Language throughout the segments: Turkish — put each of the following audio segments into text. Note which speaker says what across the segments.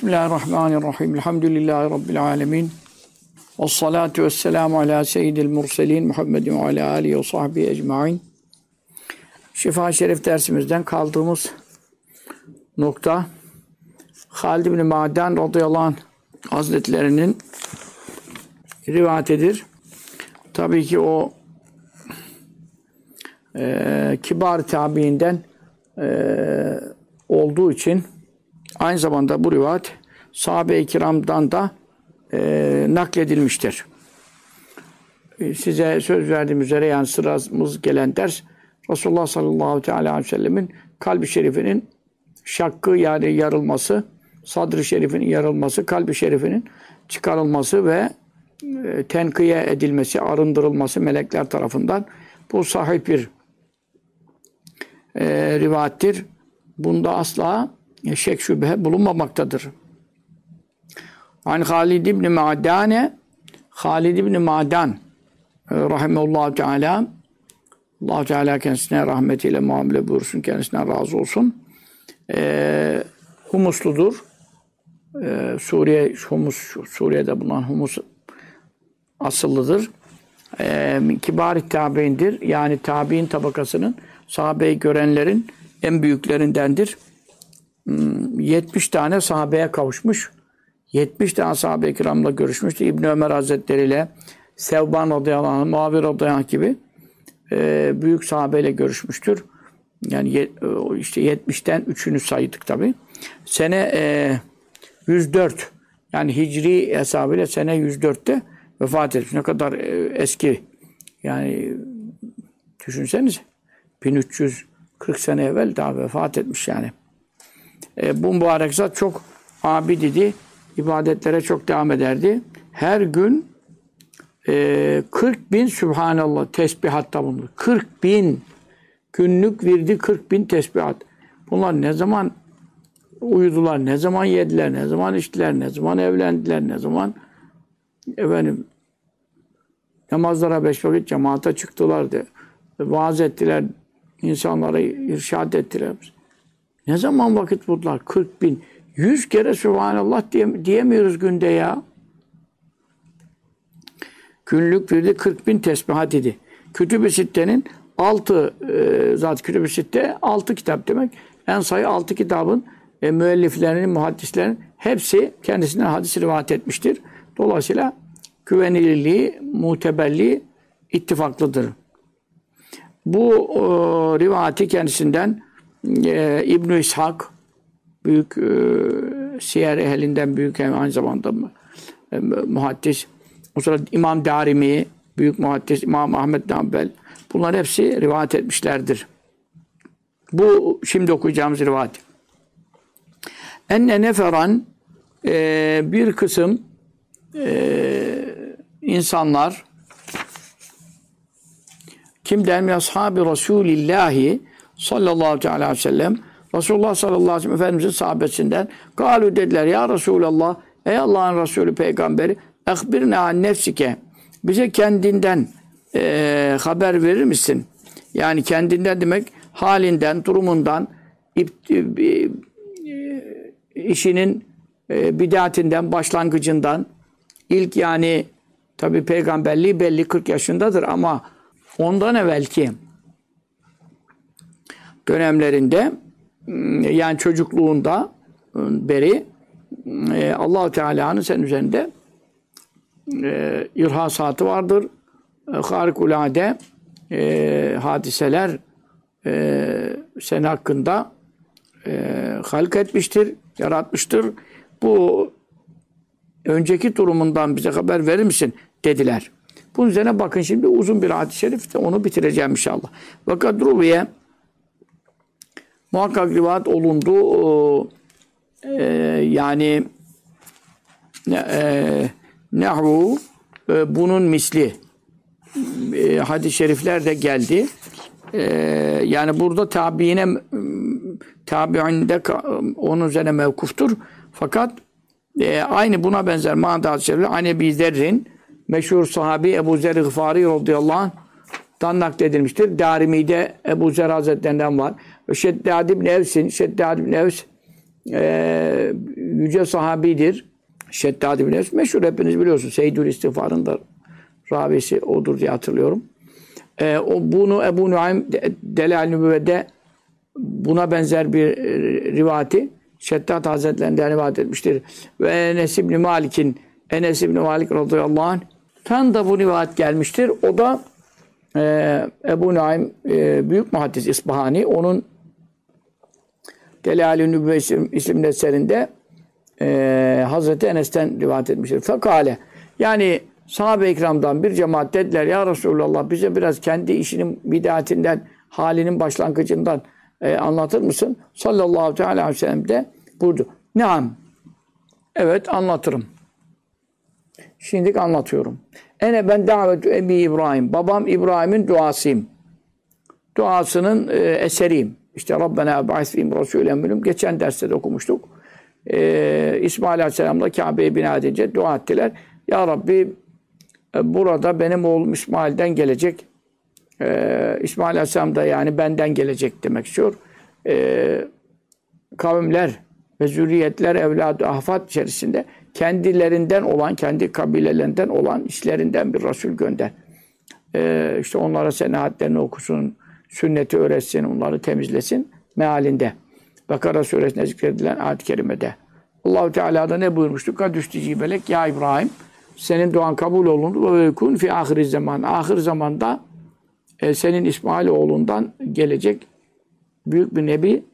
Speaker 1: Bismillahirrahmanirrahim. Elhamdülillahi Rabbil alemin. Vessalatu vesselamu ala seyyidil murselin Muhammedin ve ala alihi ve sahbihi ecmain. Şifa-i Şerif dersimizden kaldığımız nokta Halid ibn Ma'dan radıyallahu anh hazretlerinin rivayetidir. Tabii ki o kibar tabiinden olduğu için aynı zamanda bu rivayet sahabe-i kiramdan da nakledilmiştir. Size söz verdiğim üzere yani sıramız gelen ders Resulullah sallallahu aleyhi ve sellemin kalbi şerifinin şakkı yani yarılması, sadr-ı şerifinin yarılması, kalbi şerifinin çıkarılması ve tenkiye edilmesi, arındırılması melekler tarafından bu sahih bir rivayettir. Bunda asla şek şüphe bulunmamaktadır. Halid ibn Ma'dan, Halid ibn Ma'dan rahimehullah Teala, Allah Teala kendisine rahmetiyle muamele buyursun, kendisinden razı olsun. Humusludur. Suriye'de bulunan Humus asıllıdır. Kibar-ı tabiindir. Yani tabiin tabakasının sahabeyi görenlerin en büyüklerindendir. 70 tane sahabeye kavuşmuş. 70 tane sahabe-i kiramla görüşmüştü. İbn Ömer Hazretleri ile Sevban radıyallahu anh, Muavir radıyallahu anh gibi büyük sahabeyle görüşmüştür. Yani işte 70'ten 3'ünü saydık tabi. Sene 104 yani Hicri hesabıyla sene 104'te vefat etmiş. Ne kadar eski. Yani düşünsenize 1340 sene evvel daha vefat etmiş yani. Bu mübarek zat çok abid idi. İbadetlere çok devam ederdi. Her gün 40 bin Sübhanallah tesbihatta bulundu. 40 bin günlük virdi 40 bin tesbihat. Bunlar ne zaman uyudular, ne zaman yediler, ne zaman içtiler, ne zaman evlendiler, ne zaman namazlara 5 vakit cemaate çıktılar, vaaz ettiler, insanlara irşad ettiler. Ne zaman vakit buldular? 40 bin. 100 kere Sübhanallah diyemiyoruz günde ya. Günlük virdi 40 bin tesbihat idi. Kütüb-i Sitte'nin 6 zat Kütüb-i Sitte 6 kitap demek. En sayı 6 kitabın müelliflerinin, muhaddislerin hepsi kendisinden hadis rivayet etmiştir. Dolayısıyla güvenilirliği, muteberliği ittifaklıdır. Bu rivayeti kendisinden İbn-i İshak büyük siyer ehlinden büyük aynı zamanda muhaddis. O sırada İmam Darimi büyük muhaddis, İmam Ahmed bin Hanbel bunlar hepsi rivayet etmişlerdir. Bu şimdi okuyacağımız rivayet. Enne neferan bir kısım insanlar kimden? Min ashabi Resulillahi sallallahu aleyhi ve sellem Resulullah sallallahu aleyhi ve sellem Efendimizin sahabesinden galu dediler ya Resulallah ey Allah'ın Resulü peygamberi ehbirne an nefsike bize kendinden haber verir misin? Yani kendinden demek halinden, durumundan işinin bid'atinden, başlangıcından ilk yani tabi peygamberliği belli 40 yaşındadır ama ondan evvelki dönemlerinde yani çocukluğunda beri Allah-u Teala'nın senin üzerinde irhasatı vardır. Harikulade hadiseler senin hakkında halk etmiştir, yaratmıştır. Bu önceki durumundan bize haber verir misin? Dediler. Bunun üzerine bakın şimdi uzun bir hadis-i şerif de onu bitireceğim inşallah. Ve kadruviye muhakkak rivayet olundu yani nehru bunun misli hadis-i şerifler de geldi. Yani burada tabiinde onun üzerine mevkuftur. Fakat aynı buna benzer manada hadis-i şerifler aynı Ebu Zer'in meşhur sahabi Ebu Zer Gıfari radıyallahu anh'dan nakledilmiştir. Darimi'de Ebu Zer Hazretlerinden var. Şeddad ibn Evs'in Şeddad ibn Evs yüce sahabidir. Şeddad ibn Evs meşhur, hepiniz biliyorsunuz. Seyyidül İstiğfar'ın da ravisi odur diye hatırlıyorum. Bunu Ebu Nuaym Delal-i Nübüvve'de buna benzer bir rivayeti Şeddad Hazretleri'nden rivayet etmiştir. Ve Enes İbni Malik radıyallahu anh'tan da bu rivayet gelmiştir. O da Ebu Nuaym büyük muhaddis İsbahani, onun Delal-i Nübüvve isimli eserinde Hazreti Enes'ten rivayet etmiştir. Fekale, yani sahabe-i ikramdan bir cemaat dediler, ya Resulallah bize biraz kendi işinin bid'atinden, halinin başlangıcından anlatır mısın? Sallallahu aleyhi ve sellem de buyurdu. Naam. Evet, anlatırım. Şimdi anlatıyorum. Ben davetü Ebi İbrahim. Babam İbrahim'in duasıyım. Duasının eseriyim. İşte Rabbena ba'is fihim rasûlen minhum. Geçen derste de okumuştuk. İsmail Aleyhisselam'la Kabe'ye bina edince dua ettiler. Ya Rabbi burada benim oğlum İsmail'den gelecek. İsmail Aleyhisselam da yani benden gelecek demek istiyor. Kavimler ve zürriyetler, evladı, ahfad içerisinde kendilerinden olan, kendi kabilelerinden olan işlerinden bir Resul gönder. İşte onlara senahatlerini okusun, sünneti öğretsin, onları temizlesin mealinde. Bakara suresinde zikredilen ayet-i kerimede. Allah-u Teala'da ne buyurmuştu? Kadüsteci belek ya İbrahim, senin duan kabul olundu ve kun fi ahiriz zaman. Ahir zamanda senin İsmail oğlundan gelecek büyük bir nebi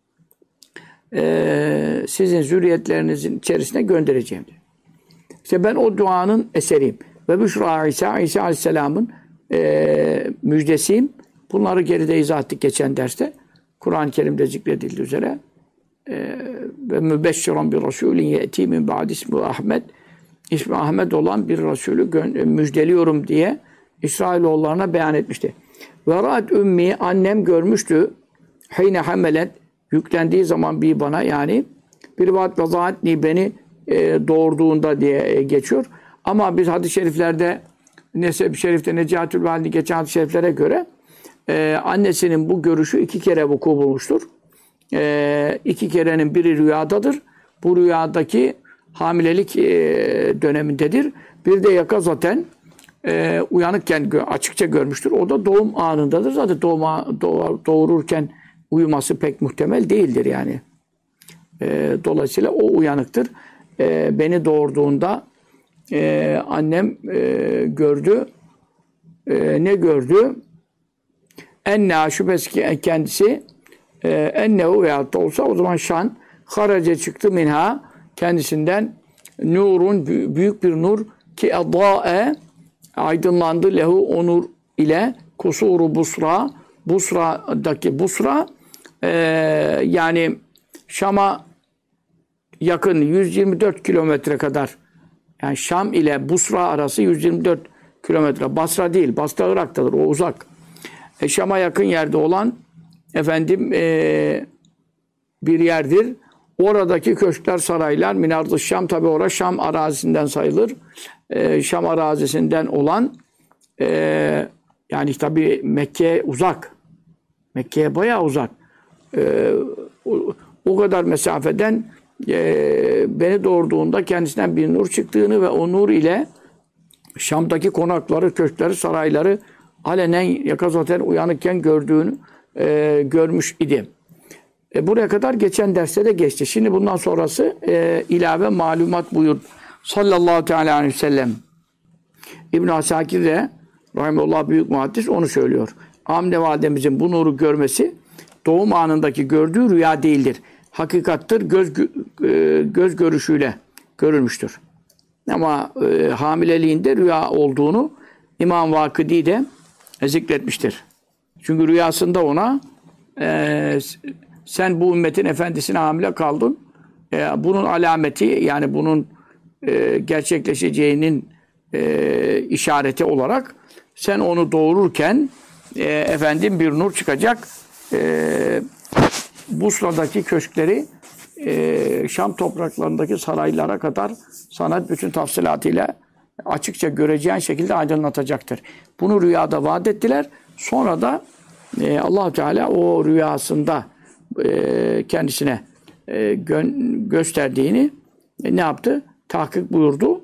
Speaker 1: sizin zürriyetlerinizin içerisine göndereceğim diyor. İşte ben o duanın eseriyim. Ve Büşra İsa Aleyhisselam'ın müjdesiyim. Bunları geride izah ettik geçen derste. Kur'an-ı Kerim'de zikredildiği üzere ve mübeşşiran bir Resulün ye'ti min ba'd ismi Ahmed, ismi Ahmed olan bir Resulü müjdeliyorum diye İsrailoğullarına beyan etmişti. Ve ra'at ümmi, annem görmüştü. Hine hamelet, yüklendiği zaman bir bana, yani bir vaat vazaatni, beni doğurduğunda diye geçiyor. Ama biz hadis-i şeriflerde, Neseb-i Şerif'te Necatül Valid'i geçen hadis-i şeriflere göre annesinin bu görüşü 2 kere vuku bulmuştur. 2 kerenin biri rüyadadır. Bu rüyadaki hamilelik dönemindedir. Bir de yakazaten uyanıkken açıkça görmüştür. O da doğum anındadır. Zaten doğururken uyuması pek muhtemel değildir yani. Dolayısıyla o uyanıktır. Beni doğurduğunda annem gördü. Ne gördü? Enne, şüphesiz ki kendisi ennehu veyahut da olsa o zaman şan harace çıktı minha, kendisinden nurun, büyük bir nur ki eddâe, aydınlandı lehu, o nur ile kusuru Busra, Busra'daki Busra yani Şam'a yakın 124 kilometre kadar, yani Şam ile Busra arası 124 kilometre. Basra değil, Basra Irak'tadır, o uzak. Şam'a yakın yerde olan bir yerdir. Oradaki köşkler, saraylar, Minard-ı Şam, tabi orası Şam arazisinden sayılır. Şam arazisinden olan yani tabi Mekke uzak. Mekke'ye bayağı uzak. O kadar mesafeden beni doğurduğunda kendisinden bir nur çıktığını ve o nur ile Şam'daki konakları, köşkleri, sarayları alenen yakazaten uyanıkken gördüğünü görmüş idi. Buraya kadar geçen derste de geçti. Şimdi bundan sonrası ilave malumat buyurdu. Sallallahu teala aleyhi ve sellem. İbn-i Asakir de rahimullah büyük muhaddis onu söylüyor. Amine validemizin bu nuru görmesi doğum anındaki gördüğü rüya değildir. Hakikattır, göz görüşüyle görülmüştür. Ama hamileliğinde rüya olduğunu İmam Vakidi de zikretmiştir. Çünkü rüyasında ona sen bu ümmetin efendisine hamile kaldın. Bunun alameti, yani bunun gerçekleşeceğinin işareti olarak sen onu doğururken bir nur çıkacak. Busra'daki köşkleri Şam topraklarındaki saraylara kadar sana bütün tafsilatıyla açıkça göreceğin şekilde aydınlatacaktır. Bunu rüyada vaat ettiler. Sonra da Allah-u Teala o rüyasında kendisine gösterdiğini ne yaptı? Tahkik buyurdu.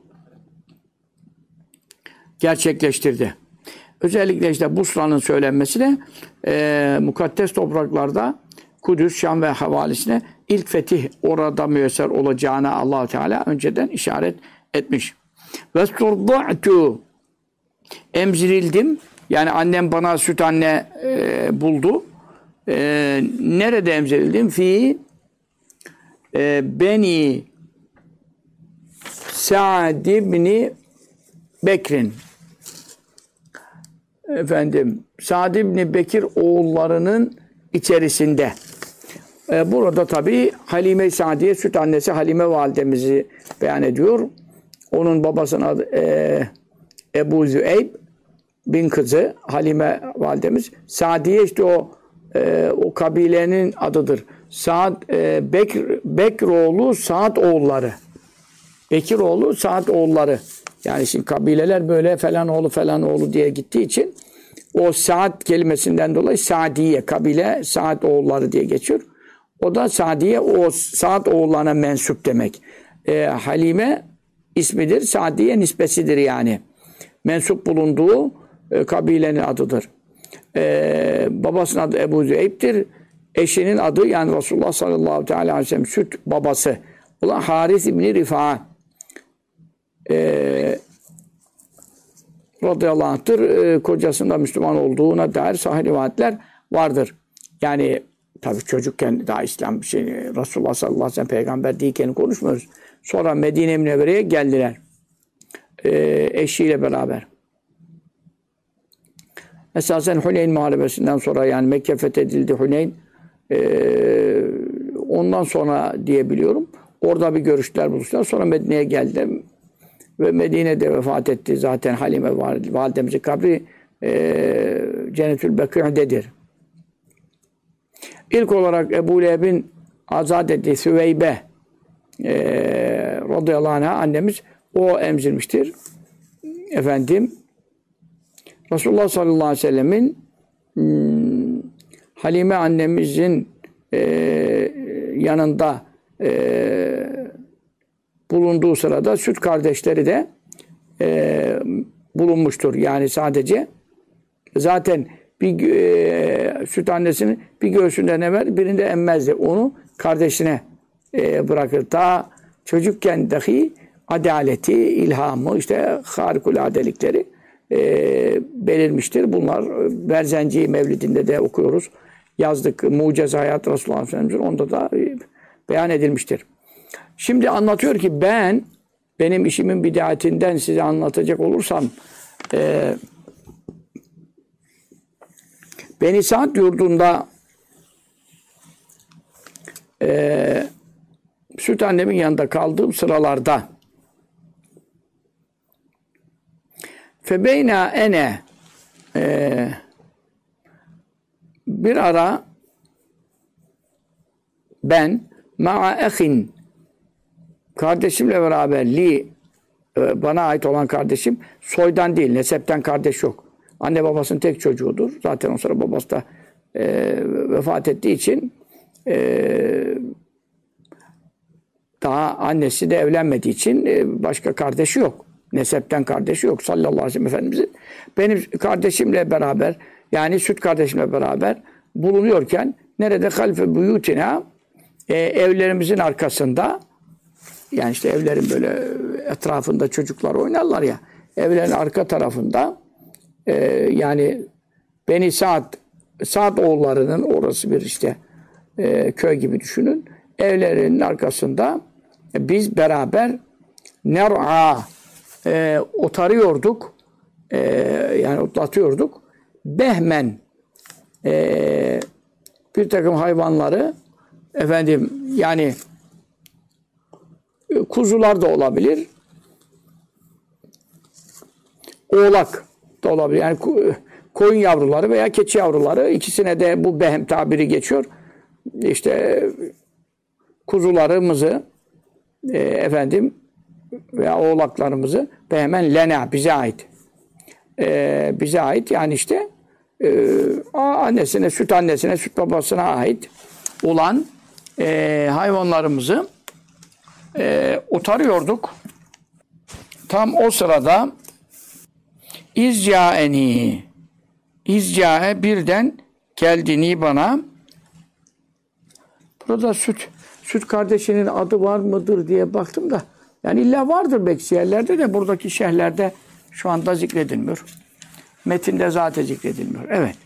Speaker 1: Gerçekleştirdi. Özellikle işte Busra'nın söylenmesine mukaddes topraklarda Kudüs, Şam ve havalisine ilk fetih orada müyesser olacağına Allah Teala önceden işaret etmiş. Ve surda'tu emzirildim. Yani annem bana süt anne buldu. Nerede emzirildim? Fi Beni Sa'd ibn Bekir'in Sa'd ibn Bekir oğullarının içerisinde. Burada tabi Halime-i Sa'diye süt annesi Halime validemizi beyan ediyor. Onun babasının adı Ebu Züeyb bin kızı Halime validemiz. Sa'diye işte o kabilenin adıdır. Bekroğlu Sa'd oğulları. Bekiroğlu Sa'd oğulları. Yani şimdi kabileler böyle falan oğlu diye gittiği için o Sa'd kelimesinden dolayı Sa'diye kabile Sa'd oğulları diye geçiyor. O da Sa'diye o Sa'd oğullarına mensup demek. Halime ismidir. Sa'diye nispesidir yani. Mensup bulunduğu kabilenin adıdır. Babasının adı Ebu Züeyb'tir. Eşinin adı yani Resulullah sallallahu aleyhi ve sellem süt babası olan Haris İbni Rifa'a radıyallahu anh'tır. Kocasında Müslüman olduğuna dair sahih rivayetler vardır. Yani tabii çocukken daha İslam Resulullah sallallahu aleyhi ve sellem peygamber değilken konuşmuyoruz. Sonra Medine-i Münevvere'ye geldiler. Eşiyle beraber. Esasen Huneyn Muharebesi'nden sonra yani Mekke fethedildi Huneyn. Ondan sonra diyebiliyorum. Orada bir görüşler buluştular. Sonra Medine'ye geldi. Ve Medine'de vefat etti. Zaten Halime validemizin kabri Cennetül Bekî'dedir. İlk olarak Ebu Leheb'in azat ettiği Süveybe radıyallahu anh'a annemiz o emzirmiştir. Resulullah sallallahu aleyhi ve sellemin Halime annemizin yanında bulunduğu sırada süt kardeşleri de bulunmuştur. Yani sadece zaten bir süt annesinin bir göğsünden emer, birinde emmezdi. Onu kardeşine bırakır. Daha çocukken dahi adaleti, ilhamı, işte harikuladelikleri belirmiştir. Bunlar Berzenci Mevlidinde de okuyoruz. Yazdık. Mucize Hayat Resulullah Efendimiz'in onda da beyan edilmiştir. Şimdi anlatıyor ki benim işimin bidayetinden size anlatacak olursam Beni Sa'd yurdunda süt annemin yanında kaldığım sıralarda febeyna ene bir ara ben ma'a ehin kardeşimle beraber bana ait olan kardeşim soydan değil, nesepten kardeş yok. Anne babasının tek çocuğudur. Zaten o sonra babası da vefat ettiği için daha annesi de evlenmediği için başka kardeşi yok. Nesepten kardeşi yok sallallahu aleyhi ve sellem Efendimizin. Benim kardeşimle beraber yani süt kardeşimle beraber bulunuyorken nerede halfe buyutina evlerimizin arkasında yani işte evlerin böyle etrafında çocuklar oynarlar ya evlerin arka tarafında yani Beni Sa'd oğullarının orası bir işte köy gibi düşünün. Evlerinin arkasında biz beraber ner'a otarıyorduk yani otlatıyorduk. Behmen bir takım hayvanları yani kuzular da olabilir. Oğlak da olabilir. Yani koyun yavruları veya keçi yavruları ikisine de bu behem tabiri geçiyor. İşte kuzularımızı veya oğlaklarımızı behemen lena bize ait. Bize ait yani işte annesine, süt babasına ait olan hayvanlarımızı otarıyorduk. Tam o sırada İzcae birden geldini bana. Burada süt kardeşinin adı var mıdır diye baktım da yani illa vardır belki yerlerde de buradaki şerhlerde şu anda zikredilmiyor. Metinde zaten zikredilmiyor. Evet.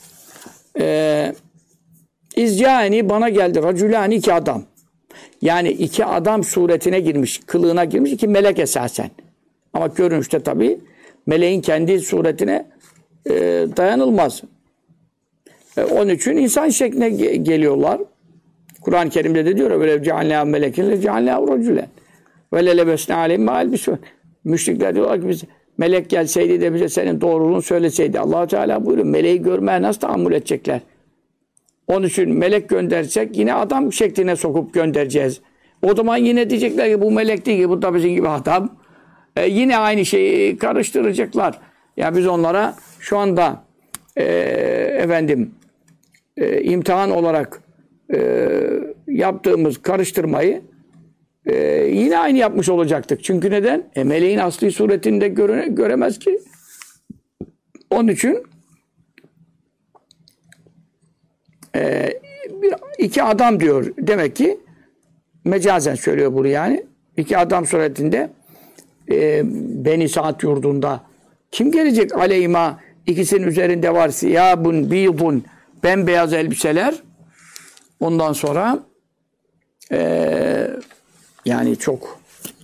Speaker 1: İzcaeni bana geldi. Racülani iki adam. Yani iki adam suretine girmiş, kılığına girmiş iki melek esasen. Ama görünüşte tabii meleğin kendi suretine dayanılmaz. Onun için insan şekline geliyorlar. Kur'an-ı Kerim'de de diyor ya böyle cealnâ meleken le cealnâ racülen ve le lebesnâ aleyhim mâ elbisûn. Müşrikler diyorlar ki biz melek gelseydi de bize senin doğruluğunu söyleseydi. Allah Teala buyuruyor. Meleği görmeye nasıl tahammül edecekler? Onun için melek göndersek yine adam şekline sokup göndereceğiz. O zaman yine diyecekler ki bu melek değil ki bu da bizim gibi adam. Yine aynı şeyi karıştıracaklar. Ya biz onlara şu anda imtihan olarak yaptığımız karıştırmayı yine aynı yapmış olacaktık. Çünkü neden? Meleğin asli suretinde göremez ki. Onun için iki adam diyor. Demek ki mecazen söylüyor bunu yani. İki adam suretinde Beni Sa'd yurdunda kim gelecek aleyhima ikisinin üzerinde var siyabun biyudun bembeyaz elbiseler. Ondan sonra yani çok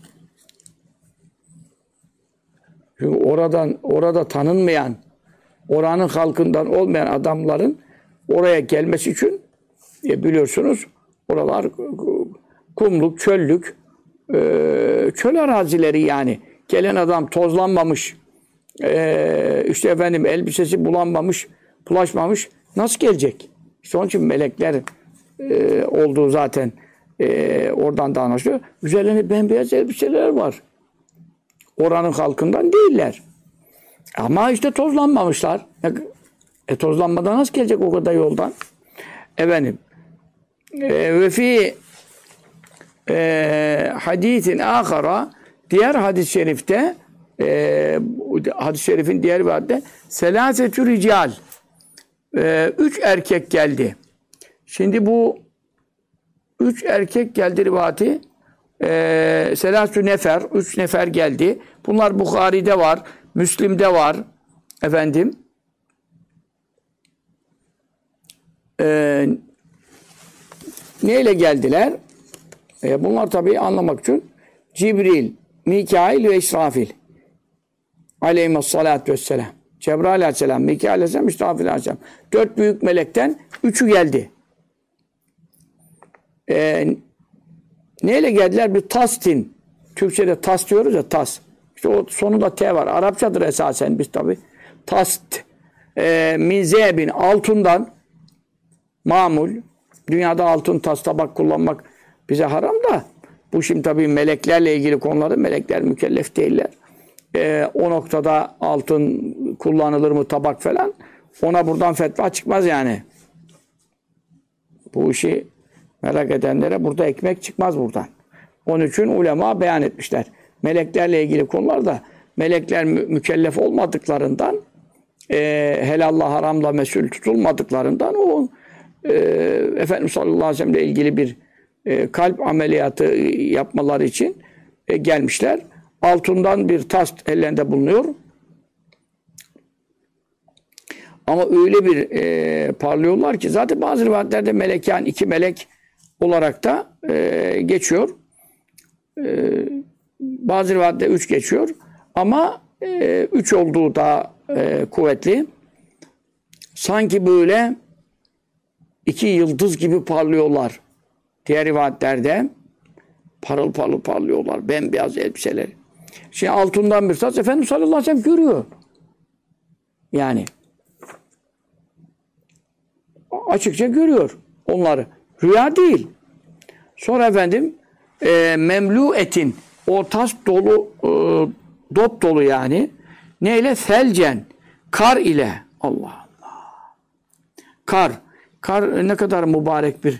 Speaker 1: orada tanınmayan oranın halkından olmayan adamların oraya gelmesi için biliyorsunuz oralar kumluk, çöllük çöl arazileri yani. Gelen adam tozlanmamış işte elbisesi bulaşmamış nasıl gelecek? İşte onun için melekler olduğu zaten oradan da anlaşılıyor. Üzerlerinde bembeyaz elbiseler var. Oranın halkından değiller. Ama işte tozlanmamışlar. Tozlanmadan nasıl gelecek o kadar yoldan? Ve fi hadisin ahara diğer hadis-i şerifte hadis-i şerifin diğer bir hadde selâsetü rical 3 erkek geldi. Şimdi bu 3 erkek geldi rivati selâsü nefer 3 nefer geldi. Bunlar Bukhari'de var, Müslim'de var. Neyle geldiler? Bunlar tabii anlamak için Cibril, Mikail ve İsrafil aleyhissalâtu vesselam. Cebrail aleyhisselam, Mikail aleyhisselam, İsrafil aleyhisselam. 4 büyük melekten 3'ü geldi. Neyle geldiler? Bir tastin. Türkçe'de tas diyoruz ya, tas. İşte o sonunda T var. Arapçadır esasen biz tabii. Tast. Min zebin, altından mamul. Dünyada altın tas tabak kullanmak bize haram da bu şimdi tabii meleklerle ilgili konuları melekler mükellef değiller. O noktada altın kullanılır mı tabak falan ona buradan fetva çıkmaz yani. Bu işi merak edenlere burada ekmek çıkmaz buradan. Onun için ulema beyan etmişler. Meleklerle ilgili konularda melekler mükellef olmadıklarından helalla haramla mesul tutulmadıklarından o Efendimiz sallallahu aleyhi ve sellem ile ilgili bir kalp ameliyatı yapmaları için gelmişler. Altından bir tas ellerinde bulunuyor. Ama öyle bir parlıyorlar ki zaten bazı rivayetlerde meleken 2 melek olarak da geçiyor. Bazı rivayetlerde 3 geçiyor. Ama 3 olduğu daha kuvvetli. Sanki böyle 2 yıldız gibi parlıyorlar. Diğer rivayetlerde parıl parıl parlıyorlar. Bembeyaz elbiseleri. Şimdi altından bir tas Efendimiz sallallahu aleyhi ve sellem görüyor. Yani açıkça görüyor onları. Rüya değil. Sonra memlu etin o tas dolu dop dolu yani. Neyle? Selcen. Kar ile. Allah Allah. Kar ne kadar mübarek bir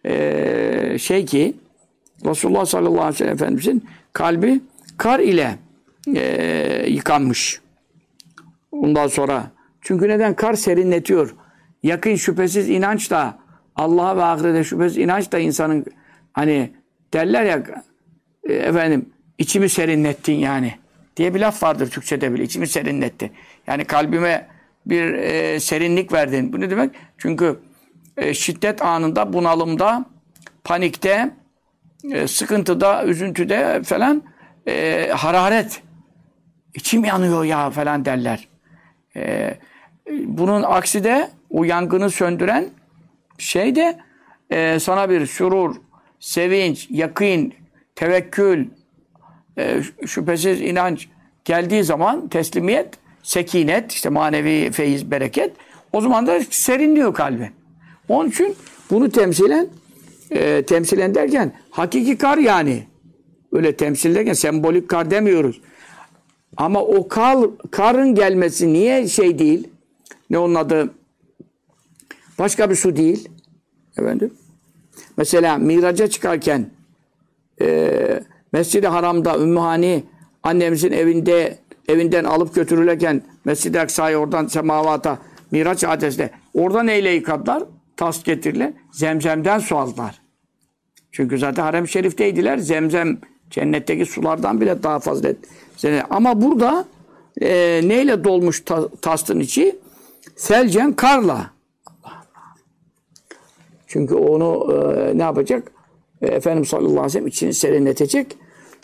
Speaker 1: şey ki Resulullah sallallahu aleyhi ve sellem Efendimizin kalbi kar ile yıkanmış. Ondan sonra çünkü neden? Kar serinletiyor. Yakın şüphesiz inanç da Allah'a ve ahirete şüphesiz inanç da insanın hani derler ya efendim içimi serinlettin yani diye bir laf vardır Türkçe'de bile. İçimi serinletti. Yani kalbime bir serinlik verdin. Bu ne demek? Çünkü şiddet anında, bunalımda, panikte, sıkıntıda, üzüntüde falan hararet. İçim yanıyor ya falan derler. Bunun aksi de o yangını söndüren şey de sana bir sürur, sevinç, yakîn, tevekkül, şüphesiz inanç geldiği zaman teslimiyet, sekinet, işte manevi feyiz, bereket o zaman da serinliyor kalbi. Onun için bunu temsilen derken hakiki kar yani. Öyle temsil derken sembolik kar demiyoruz. Ama o karın gelmesi niye şey değil? Ne onun adı? Başka bir su değil. Efendim? Mesela miraca çıkarken Mescid-i Haram'da Ümmühani annemizin evinden alıp götürülürken Mescid-i Aksa'yı oradan semavata Miraç adresinde orada neyle yıkadılar? Tas getirilen zemzemden su aldılar. Çünkü zaten harem-i şerifteydiler. Zemzem cennetteki sulardan bile daha fazla. Ama burada neyle dolmuş tastın içi? Selcen karla. Çünkü onu ne yapacak? Efendimiz sallallahu aleyhi ve sellem içini serinletecek.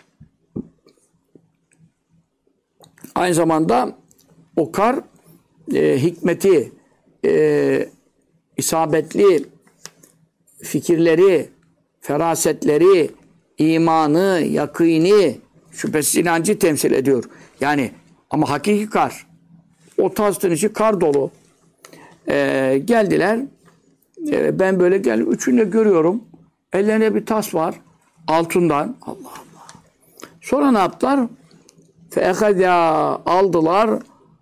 Speaker 1: Aynı zamanda o kar hikmeti, isabetli fikirleri, ferasetleri, imanı, yakini, şüphesiz inancı temsil ediyor. Yani ama hakiki kar. O tastın içi kar dolu. Geldiler. Ben böyle geldim. Üçünü de görüyorum. Ellerine bir tas var. Altından. Allah Allah. Sonra ne yaptılar? Feekadâ aldılar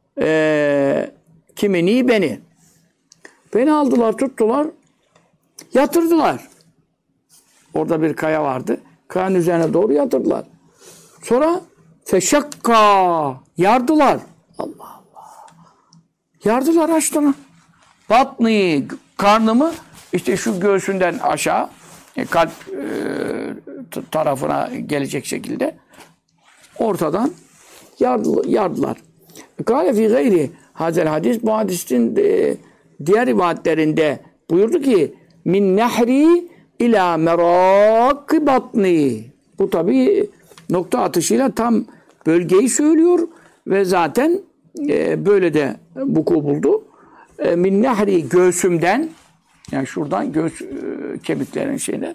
Speaker 1: kimini beni. Beni aldılar, tuttular. Yatırdılar. Orada bir kaya vardı. Kayanın üzerine doğru yatırdılar. Sonra feşakka yardılar. Allah Allah. Yardılar açtığını. Batni karnımı işte şu göğsünden aşağı kalp tarafına gelecek şekilde ortadan yardılar. Kâle fî gayri hazel hadis bu hadisin diğer rivayetlerinde buyurdu ki min nehri ila merakı batni. Bu tabi nokta atışıyla tam bölgeyi söylüyor ve zaten böyle de vuku buldu. Min nehri göğsümden yani şuradan göğüs kemiklerin şeyden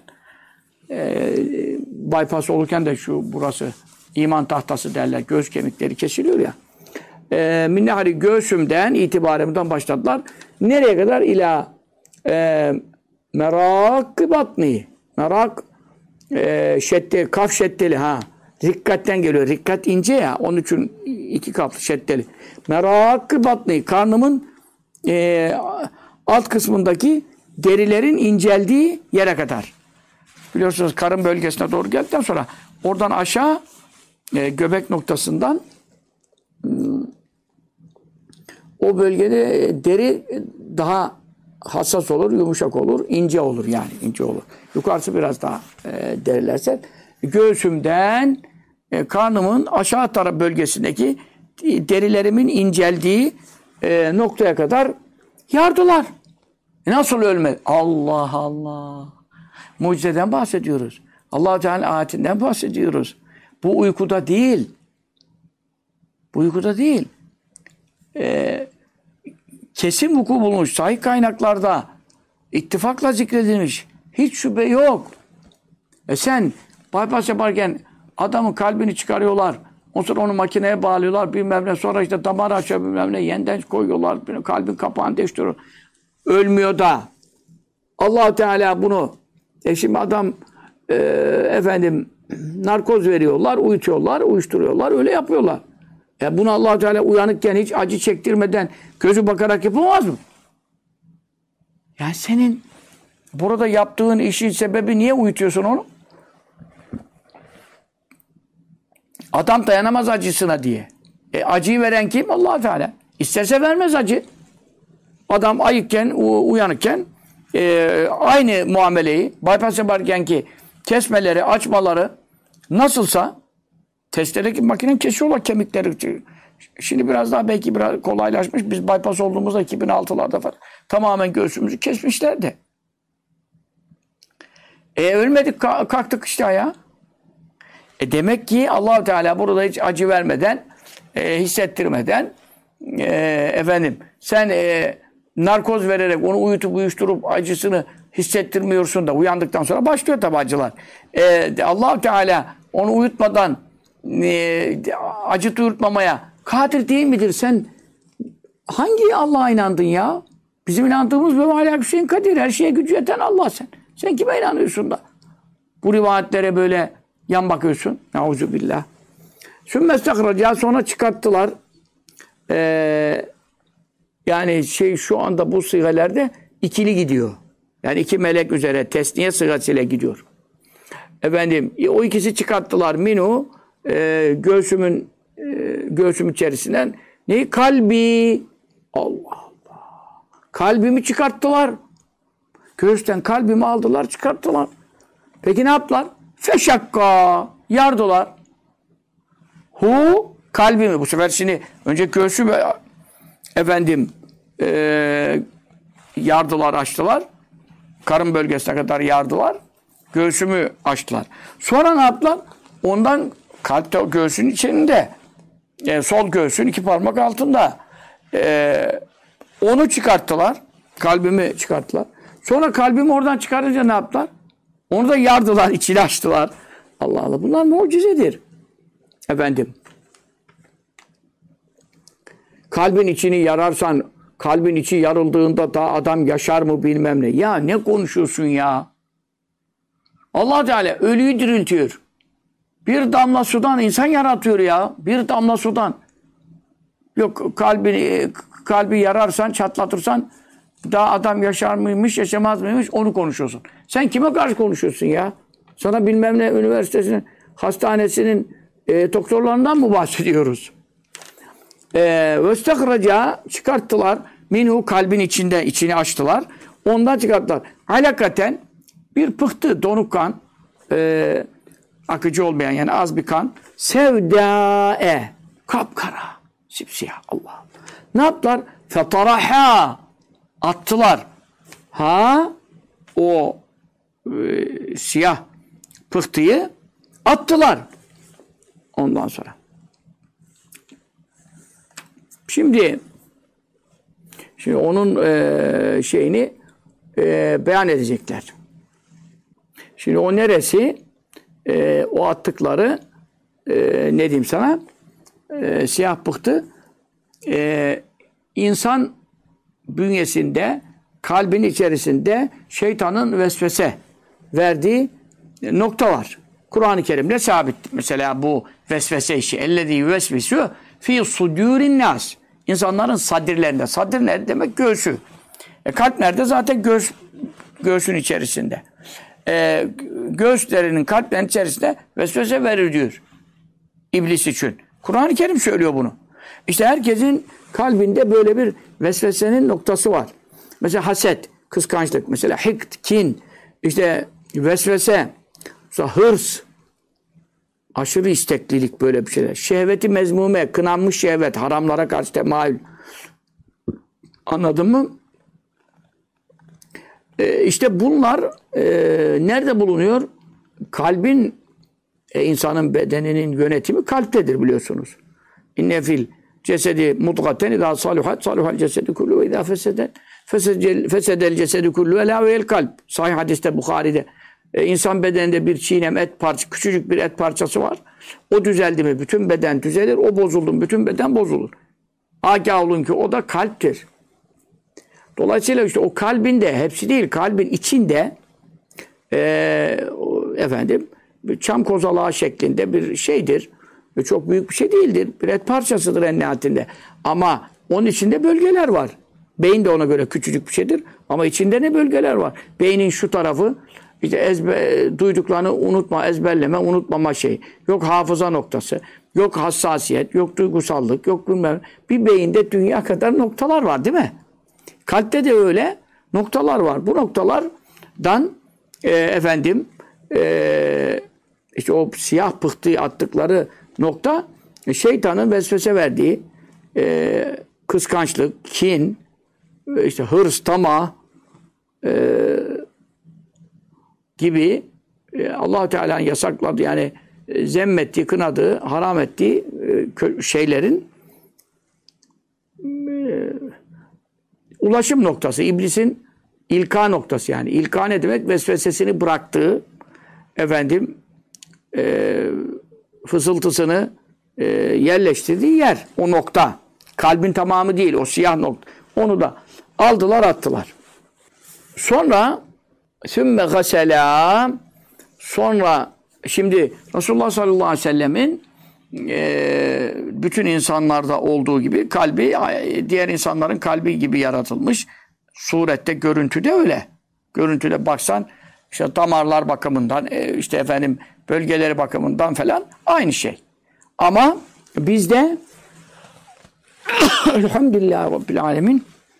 Speaker 1: bypass olurken de şu burası iman tahtası derler. Göğüs kemikleri kesiliyor ya. Min nehri göğsümden itibaren başladılar. Nereye kadar? İla merak batni. Merak şedde, kaf şeddeli ha. Rikkatten geliyor. Rikkat ince ya. Onun için iki kaflı şeddeli. Merak batni. Karnımın alt kısmındaki derilerin inceldiği yere kadar. Biliyorsunuz karın bölgesine doğru geldikten sonra oradan aşağı göbek noktasından o bölgede deri daha hassas olur, yumuşak olur, ince olur yani ince olur. Yukarısı biraz daha derilerse göğsümden karnımın aşağı taraf bölgesindeki derilerimin inceldiği noktaya kadar yardılar. Nasıl ölmedi? Allah Allah. Mucizeden bahsediyoruz. Allah-u Teala ayetinden bahsediyoruz. Bu uykuda değil. Bu uykuda değil. Kesin vuku bulmuş. Sahih kaynaklarda ittifakla zikredilmiş. Hiç şüphe yok. Sen bypass yaparken adamın kalbini çıkarıyorlar. Ondan sonra onu makineye bağlıyorlar. Bilmem ne. Sonra işte damar açıyor bilmem ne. Yeniden koyuyorlar. Kalbin kapağını değiştiriyor. Ölmüyor da. Allah-u Teala bunu şimdi adam efendim narkoz veriyorlar, uyutuyorlar, uyuşturuyorlar, öyle yapıyorlar. Bunu Allah-u Teala uyanıkken hiç acı çektirmeden gözü bakarak yapamaz mı? Yani senin burada yaptığın işin sebebi niye uyutuyorsun onu? Adam dayanamaz acısına diye. Acıyı veren kim? Allah Teala. İsterse vermez acı. Adam ayıkken, uyanıkken aynı muameleyi bypass yaparken ki kesmeleri, açmaları nasılsa testere makine kesiyorlar kemikleri. Şimdi biraz daha belki biraz kolaylaşmış. Biz bypass olduğumuzda 2006'larda falan tamamen göğsümüzü kesmişlerdi. Ölmedik, kalktık işte ayağa. Demek ki Allah Teala burada hiç acı vermeden, hissettirmeden sen narkoz vererek onu uyuşturup acısını hissettirmiyorsun da uyandıktan sonra başlıyor tabi acılar. Allah Teala onu uyutmadan acı duyurtmamaya kadir değil midir? Sen hangi Allah'a inandın ya? Bizim inandığımız ve hala bir şeyin kadir. Her şeye gücü yeten Allah sen. Sen kime inanıyorsun da? Bu rivayetlere böyle yan bakıyorsun. Nauzubillah. Sümmestakraca sonra çıkarttılar. Yani şu anda bu sigalerde ikili gidiyor. Yani iki melek üzere tesniye sigasıyla gidiyor. O ikisi çıkarttılar minu göğsüm içerisinden neyi? Kalbi. Allah Allah. Kalbimi çıkarttılar. Göğüsten kalbimi aldılar, çıkarttılar. Peki ne yaptılar? Feşakka. Yardılar. Kalbimi. Bu sefer şimdi önce göğsümü yardılar, açtılar. Karın bölgesine kadar yardılar. Göğsümü açtılar. Sonra ne yaptılar? Ondan kalp göğsün içinde. Sol göğsün 2 parmak altında. Onu çıkarttılar. Kalbimi çıkarttılar. Sonra kalbimi oradan çıkarınca ne yaptılar? Onu da yardılar, içini açtılar. Allah Allah. Bunlar mucizedir. Kalbin içini yararsan, kalbin içi yarıldığında da adam yaşar mı bilmem ne. Ya ne konuşuyorsun ya? Allah Teala ölüyü diriltiyor. Bir damla sudan insan yaratıyor ya. Bir damla sudan. Yok kalbi yararsan, çatlatırsan daha adam yaşar mıymış, yaşamaz mıymış onu konuşuyorsun. Sen kime karşı konuşuyorsun ya? Sana bilmem ne üniversitesinin, hastanesinin doktorlarından mı bahsediyoruz? Vestakraca çıkarttılar. Minhu kalbin içini açtılar. Ondan çıkarttılar. Alakaten bir pıhtı, donuk kan, akıcı olmayan yani az bir kan. Sevdae, kapkara, sipsiyah. Allah. Ne yaptılar? Fetaraha, attılar. O siyah pıhtıyı attılar. Ondan sonra. Şimdi onun şeyini beyan edecekler. Şimdi o neresi? O attıkları ne diyeyim sana? Siyah pıhtı insan bünyesinde, kalbin içerisinde şeytanın vesvese verdiği nokta var. Kur'an-ı Kerim'de sabit. Mesela bu vesvese işi. Ellezî yuvesvisu fî sudûrin nâs. İnsanların sadirlerinde. Sadir nerede demek? Göğsü. Kalp nerede? Zaten göğsün içerisinde. Göğüslerinin, kalplerin içerisinde vesvese verir diyor. İblis için. Kur'an-ı Kerim söylüyor bunu. İşte herkesin kalbinde böyle bir vesvesenin noktası var. Mesela haset, kıskançlık, mesela hikt, kin, işte vesvese, hırs, aşırı isteklilik böyle bir şeyler. Şehveti mezmume, kınanmış şehvet, haramlara karşı temayül. Anladın mı? İşte bunlar nerede bulunuyor? Kalbin, insanın bedeninin yönetimi kalptedir biliyorsunuz. İnne fil cesedi mudgaten idâ saluhat saluhal cesedi kullu ve idâ fesedel cesedi kullu ve lâ vel kalp. Sahih hadiste Bukhari'de. İnsan bedeninde bir çiğnem et parçası, küçücük bir et parçası var. O düzeldi mi bütün beden düzelir. O bozuldu mu bütün beden bozulur. Agah olun ki o da kalptir. Dolayısıyla işte o kalbin de hepsi değil, kalbin içinde bir çam kozalağı şeklinde bir şeydir. Çok büyük bir şey değildir. Bir et parçasıdır en nihayetinde. Ama onun içinde bölgeler var. Beyin de ona göre küçücük bir şeydir. Ama içinde ne bölgeler var? Beynin şu tarafı işte duyduklarını unutma, ezberleme, unutmama şeyi. Yok hafıza noktası. Yok hassasiyet, yok duygusallık, yok bilmem. Bir beyinde dünya kadar noktalar var değil mi? Kalpte de öyle noktalar var. Bu noktalardan işte o siyah pıhtıyı attıkları nokta şeytanın vesvese verdiği kıskançlık, kin, işte hırs, tamah gibi Allah-u Teala'nın yasakladığı yani zemmettiği, kınadığı, haram ettiği şeylerin ulaşım noktası. İblisin ilka noktası yani. İlka ne demek? Vesvesesini bıraktığı fısıltısını yerleştirdiği yer. O nokta. Kalbin tamamı değil. O siyah nokta. Onu da aldılar attılar. Sonra sümme gasela sonra şimdi Resulullah sallallahu aleyhi ve sellemin bütün insanlarda olduğu gibi kalbi diğer insanların kalbi gibi yaratılmış. Surette, görüntüde öyle. Görüntüde baksan işte damarlar bakımından işte bölgeleri bakımından falan aynı şey. Ama bizde elhamdülillah Rabbil alemin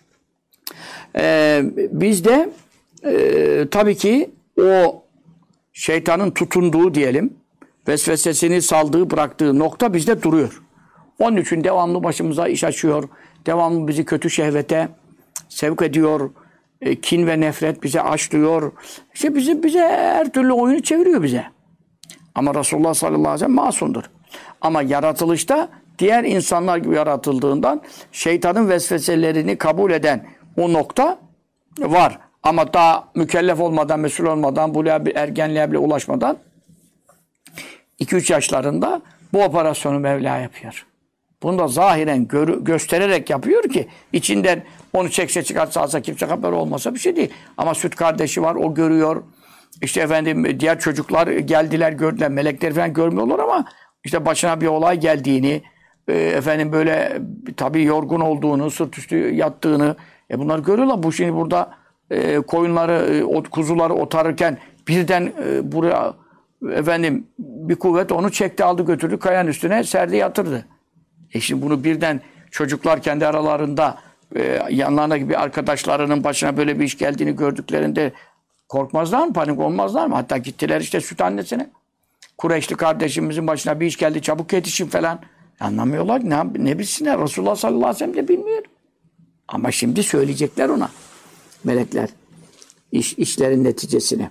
Speaker 1: bizde tabii ki o şeytanın tutunduğu diyelim vesvesesini saldığı bıraktığı nokta bizde duruyor. Onun için devamlı başımıza iş açıyor. Devamlı bizi kötü şehvete sevk ediyor. Kin ve nefret bize açlıyor. İşte bize her türlü oyunu çeviriyor bize. Ama Resulullah sallallahu aleyhi ve sellem masumdur. Ama yaratılışta diğer insanlar gibi yaratıldığından şeytanın vesveselerini kabul eden o nokta var. Ama daha mükellef olmadan, mesul olmadan, ergenliğe bile ulaşmadan 2-3 yaşlarında bu operasyonu Mevla yapıyor. Bunu da zahiren göstererek yapıyor ki içinden onu çekse çıkartsa alsa kimse haber olmasa bir şey değil. Ama süt kardeşi var, o görüyor. İşte diğer çocuklar geldiler, gördüler. Melekler falan görmüyorlar ama işte başına bir olay geldiğini, böyle tabii yorgun olduğunu, sırt üstü yattığını bunlar görüyorlar. Bu şimdi burada koyunları, kuzuları otarırken birden buraya bir kuvvet onu çekti, aldı, götürdü, kayanın üstüne serdi, yatırdı. Şimdi bunu birden çocuklar kendi aralarında yanlarına bir arkadaşlarının başına böyle bir iş geldiğini gördüklerinde korkmazlar mı? Panik olmazlar mı? Hatta gittiler işte süt annesine. Kureyşli kardeşimizin başına bir iş geldi, çabuk yetişin falan. Anlamıyorlar. Ne bilsinler? Resulullah sallallahu aleyhi ve sellem de bilmiyor. Ama şimdi söyleyecekler ona. Melekler. İşlerin neticesini.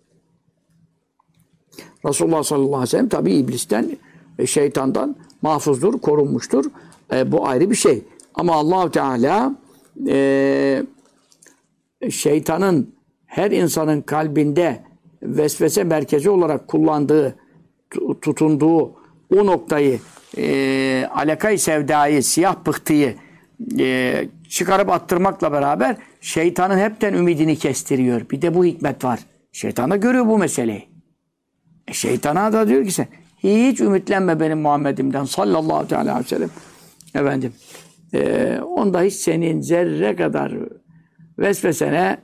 Speaker 1: Resulullah sallallahu aleyhi ve sellem tabi iblisten, şeytandan mahfuzdur, korunmuştur. Bu ayrı bir şey. Ama Allah-u Teala şeytanın her insanın kalbinde vesvese merkezi olarak kullandığı, tutunduğu o noktayı, alakayı sevdayı, siyah pıhtıyı çıkarıp attırmakla beraber şeytanın hepten ümidini kestiriyor. Bir de bu hikmet var. Şeytan da görüyor bu meseleyi. Şeytana da diyor ki sen hiç ümitlenme benim Muhammed'imden sallallahu aleyhi ve sellem. Onda hiç senin zerre kadar vesvesene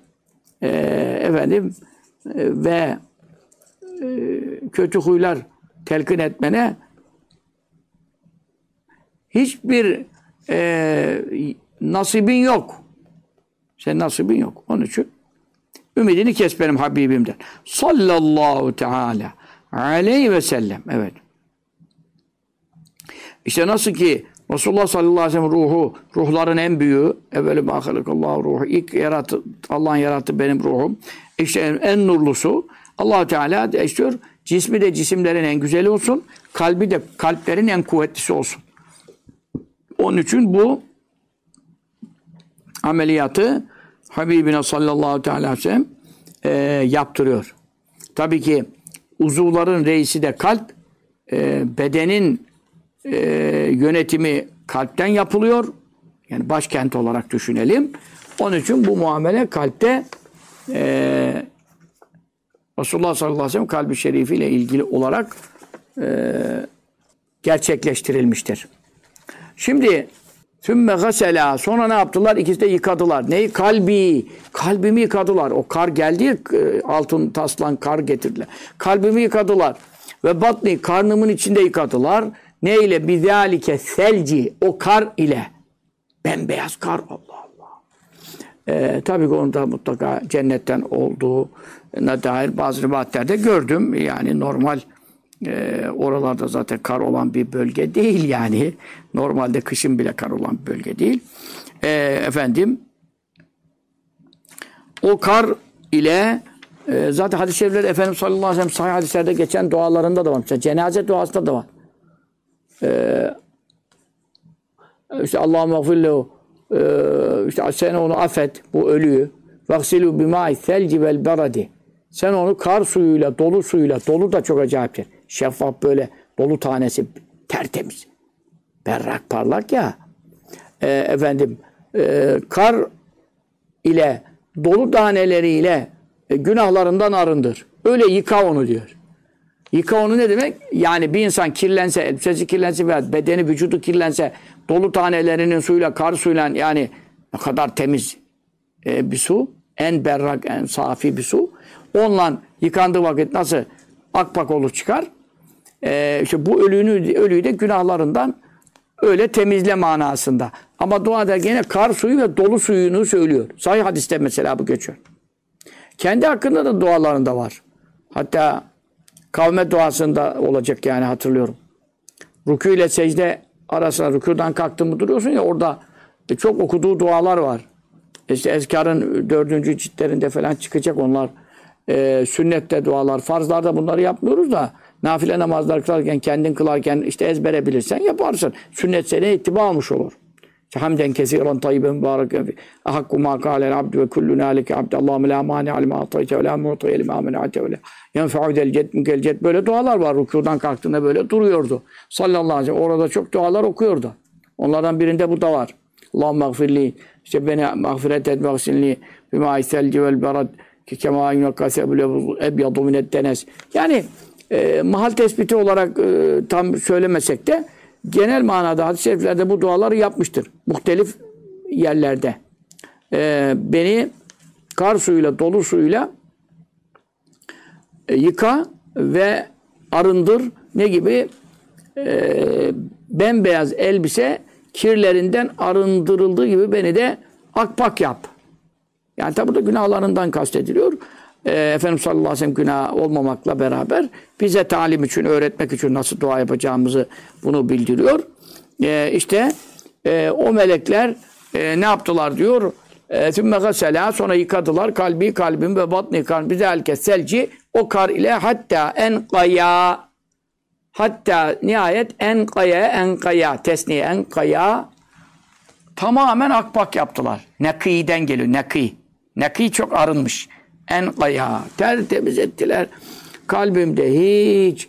Speaker 1: ve kötü huylar telkin etmene hiçbir nasibin yok. Senin nasibin yok. Onun için ümidini kes benim Habibimden. Sallallahu teala aleyhi ve sellem. Evet. İşte nasıl ki Resulullah sallallahu aleyhi ve sellem ruhların en büyüğü, evvelü ma halakallahu ruhu, ilk Allah'ın yarattı benim ruhum. İşte en nurlusu Allah-u Teala istiyor, cismi de cisimlerin en güzeli olsun, kalbi de kalplerin en kuvvetlisi olsun. Onun için bu ameliyatı Habibine sallallahu aleyhi ve sellem yaptırıyor. Tabii ki uzuvların reisi de kalp, bedenin yönetimi kalpten yapılıyor. Yani başkent olarak düşünelim. Onun için bu muamele kalpte Resulullah sallallahu aleyhi ve sellem kalbi şerifiyle ilgili olarak gerçekleştirilmiştir. Şimdi Sümme gasela. Sonra ne yaptılar? İkisi de yıkadılar. Neyi? Kalbi. Kalbimi yıkadılar. O kar geldi, altın taslan kar getirdiler. Kalbimi yıkadılar. Ve batni, karnımın içinde yıkadılar. Ne ile? Bizalike selci. O kar ile. Bembeyaz kar. Allah Allah. Tabii ki onda mutlaka cennetten olduğuna dair bazı rivayetlerde gördüm. Yani normal oralarda zaten kar olan bir bölge değil yani. Normalde kışın bile kar olan bir bölge değil. Efendim o kar ile zaten hadis-i şeriflerde Efendimiz sallallahu aleyhi ve sellem sahih hadislerde geçen dualarında da var. Mesela cenaze duasında da var. İşte Allahümme gfirlehu, işte sen onu affet, bu ölüyü. Vaksilu bimâ'i selci vel beradi. Sen onu kar suyuyla, dolu da çok acayiptir. Şeffaf böyle dolu tanesi tertemiz. Berrak parlak ya. Kar ile dolu taneleriyle günahlarından arındır. Öyle yıka onu diyor. Yıka onu ne demek? Yani bir insan kirlense, elbisesi kirlense veya bedeni, vücudu kirlense dolu tanelerinin suyuyla, kar suyuyla yani ne kadar temiz bir su. En berrak, en safi bir su. Onunla yıkandığı vakit nasıl akpak olur çıkar? İşte bu ölüyü de günahlarından öyle temizle manasında. Ama duada gene kar suyu ve dolu suyunu söylüyor. Sahih hadiste mesela bu geçiyor. Kendi hakkında da dualarında var. Hatta kavme duasında olacak yani hatırlıyorum. Rükû ile secde arasında rükûdan kalktın mı duruyorsun ya orada çok okuduğu dualar var. İşte Ezkar'ın 4. ciltlerinde falan çıkacak onlar. Sünnette dualar, farzlarda bunları yapmıyoruz da nafile namazlar kılarken, kendin kılarken işte ezbere bilirsen yaparsın. Sünnet sene ittiba olmuş olur. Hamden kesiren tayyiben mübareken fi. Ahakku ma kâlel abdü ve kulluna aleyke abdü. Allahümme la mâni'a lima atayte ve la mu'tiye lima mena'te ve la yenfe'u del ced mükel ced. Böyle dualar var. Rükûdan kalktığında böyle duruyordu. Sallallahu aleyhi ve sellem. Orada çok dualar okuyordu. Onlardan birinde bu da var. Allahümme gfirli. İşte beni mağfiret et mağsilni bimâ'i selci vel berad ki kemâ yunakkâsebül ebyadu mineddenes. Yani mahal tespiti olarak tam söylemesek de genel manada hadis-i şeriflerde bu duaları yapmıştır. Muhtelif yerlerde. Beni kar suyuyla, dolu suyuyla yıka ve arındır. Ne gibi? Bembeyaz elbise kirlerinden arındırıldığı gibi beni de akpak yap. Yani tabi burada günahlarından kastediliyor. Efendimiz sallallahu aleyhi ve sellem günah olmamakla beraber bize talim için, öğretmek için nasıl dua yapacağımızı bunu bildiriyor. O melekler ne yaptılar diyor. Sümme gasela, sonra yıkadılar kalbim ve batni kalbi bizelke selci, o kar ile hatta nihayet enkaya tesniye enkaya tamamen akpak yaptılar. Nekî'den geliyor. Nekî çok arınmış. Enkaya tertemiz ettiler. Kalbimde hiç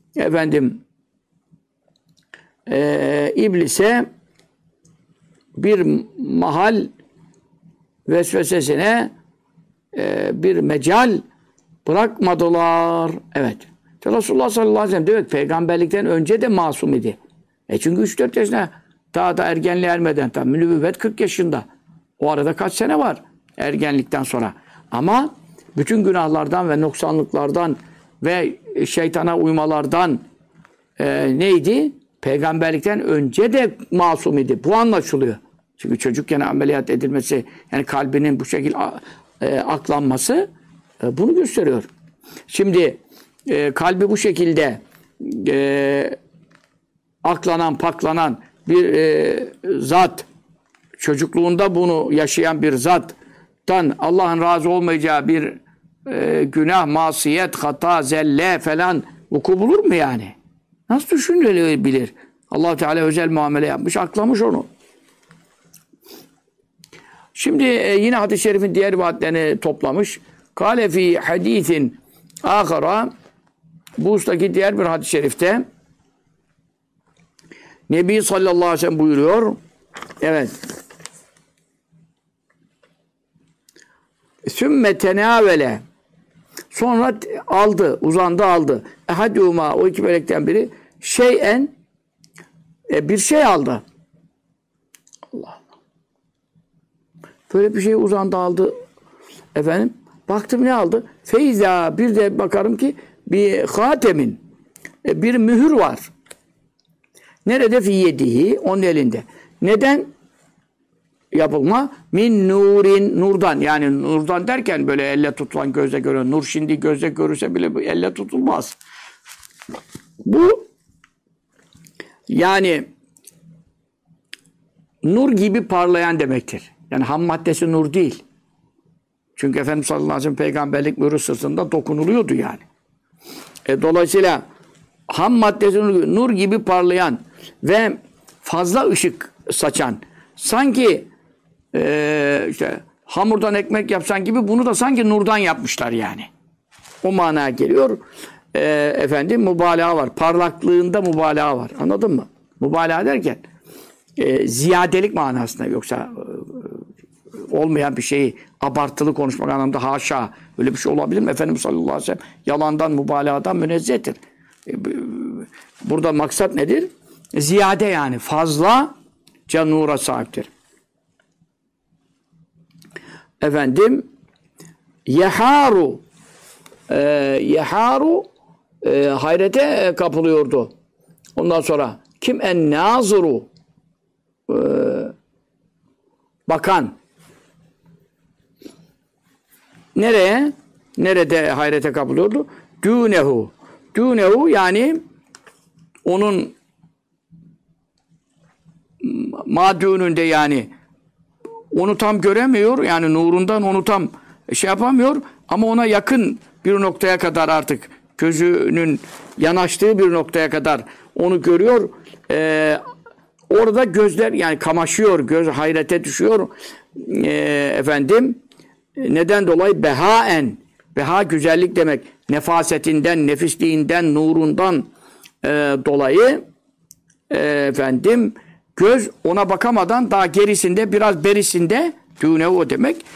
Speaker 1: iblise bir mahal vesvesesine bir mecal bırakmadılar. Evet. Resulullah sallallahu aleyhi ve sellem demek peygamberlikten önce de masum idi. Çünkü 3-4 yaşında daha da ergenliğe ermeden tam nübüvvet 40 yaşında. O arada kaç sene var ergenlikten sonra. Ama bütün günahlardan ve noksanlıklardan ve şeytana uymalardan neydi? Peygamberlikten önce de masum idi. Bu anlaşılıyor. Çünkü çocukken ameliyat edilmesi, yani kalbinin bu şekilde aklanması bunu gösteriyor. Şimdi kalbi bu şekilde aklanan, paklanan bir zat, çocukluğunda bunu yaşayan bir zattan Allah'ın razı olmayacağı bir günah, masiyet, hata, zelle falan vuku bulur mu yani? Nasıl düşünülebilir? Allah Teala özel muamele yapmış, aklamış onu. Şimdi yine hadis-i şerifin diğer rivayetlerini toplamış. Kâle fî hadîsin âkhara, bu ustaki diğer bir hadis-i şerifte Nebi sallallahu aleyhi ve sellem buyuruyor. Evet. Sümme tenâvele, sonra uzandı aldı. Ehadûmâ, o iki melekten biri şeyen bir şey aldı. Allah. Böyle bir şey uzandı aldı. Efendim baktım ne aldı? Feyza, bir de bakarım ki bir hatemin, bir mühür var. Nerede? Fi yedihi, onun elinde. Neden yapılma? Min nurin, nurdan. Yani nurdan derken böyle elle tutulan, gözle görülen. Nur şimdi gözle görürse bile elle tutulmaz. Bu yani nur gibi parlayan demektir. Yani ham maddesi nur değil. Çünkü Efendimiz sallallahu aleyhi ve sellem peygamberlik mührü sırtında dokunuluyordu yani. Dolayısıyla ham maddesi nur gibi parlayan ve fazla ışık saçan, sanki işte hamurdan ekmek yapsan gibi bunu da sanki nurdan yapmışlar yani. O manaya geliyor. Efendim mübalağa var. Parlaklığında mübalağa var. Anladın mı? Mübalağa derken ziyadelik manasında, yoksa olmayan bir şeyi abartılı konuşmak anlamında haşa. Öyle bir şey olabilir mi? Efendimiz sallallahu aleyhi ve sellem yalandan, mübalağadan münezzehtir. Burada maksat nedir? Ziyade yani. Fazla nura sahiptir. Efendim yeharu hayrete kapılıyordu. Ondan sonra kim en-nazuru bakan. Nereye? Nerede hayrete kapılıyordu? Dûnehu. Dûnehu yani onun madûnünde, yani onu tam göremiyor. Yani nurundan onu tam şey yapamıyor. Ama ona yakın bir noktaya kadar, artık gözünün yanaştığı bir noktaya kadar onu görüyor. Orada gözler yani kamaşıyor. Göz hayrete düşüyor. Efendim neden dolayı? Behaen. Beha güzellik demek. Nefasetinden, nefisliğinden, nurundan dolayı efendim göz ona bakamadan daha gerisinde, biraz berisinde, düğne o demek,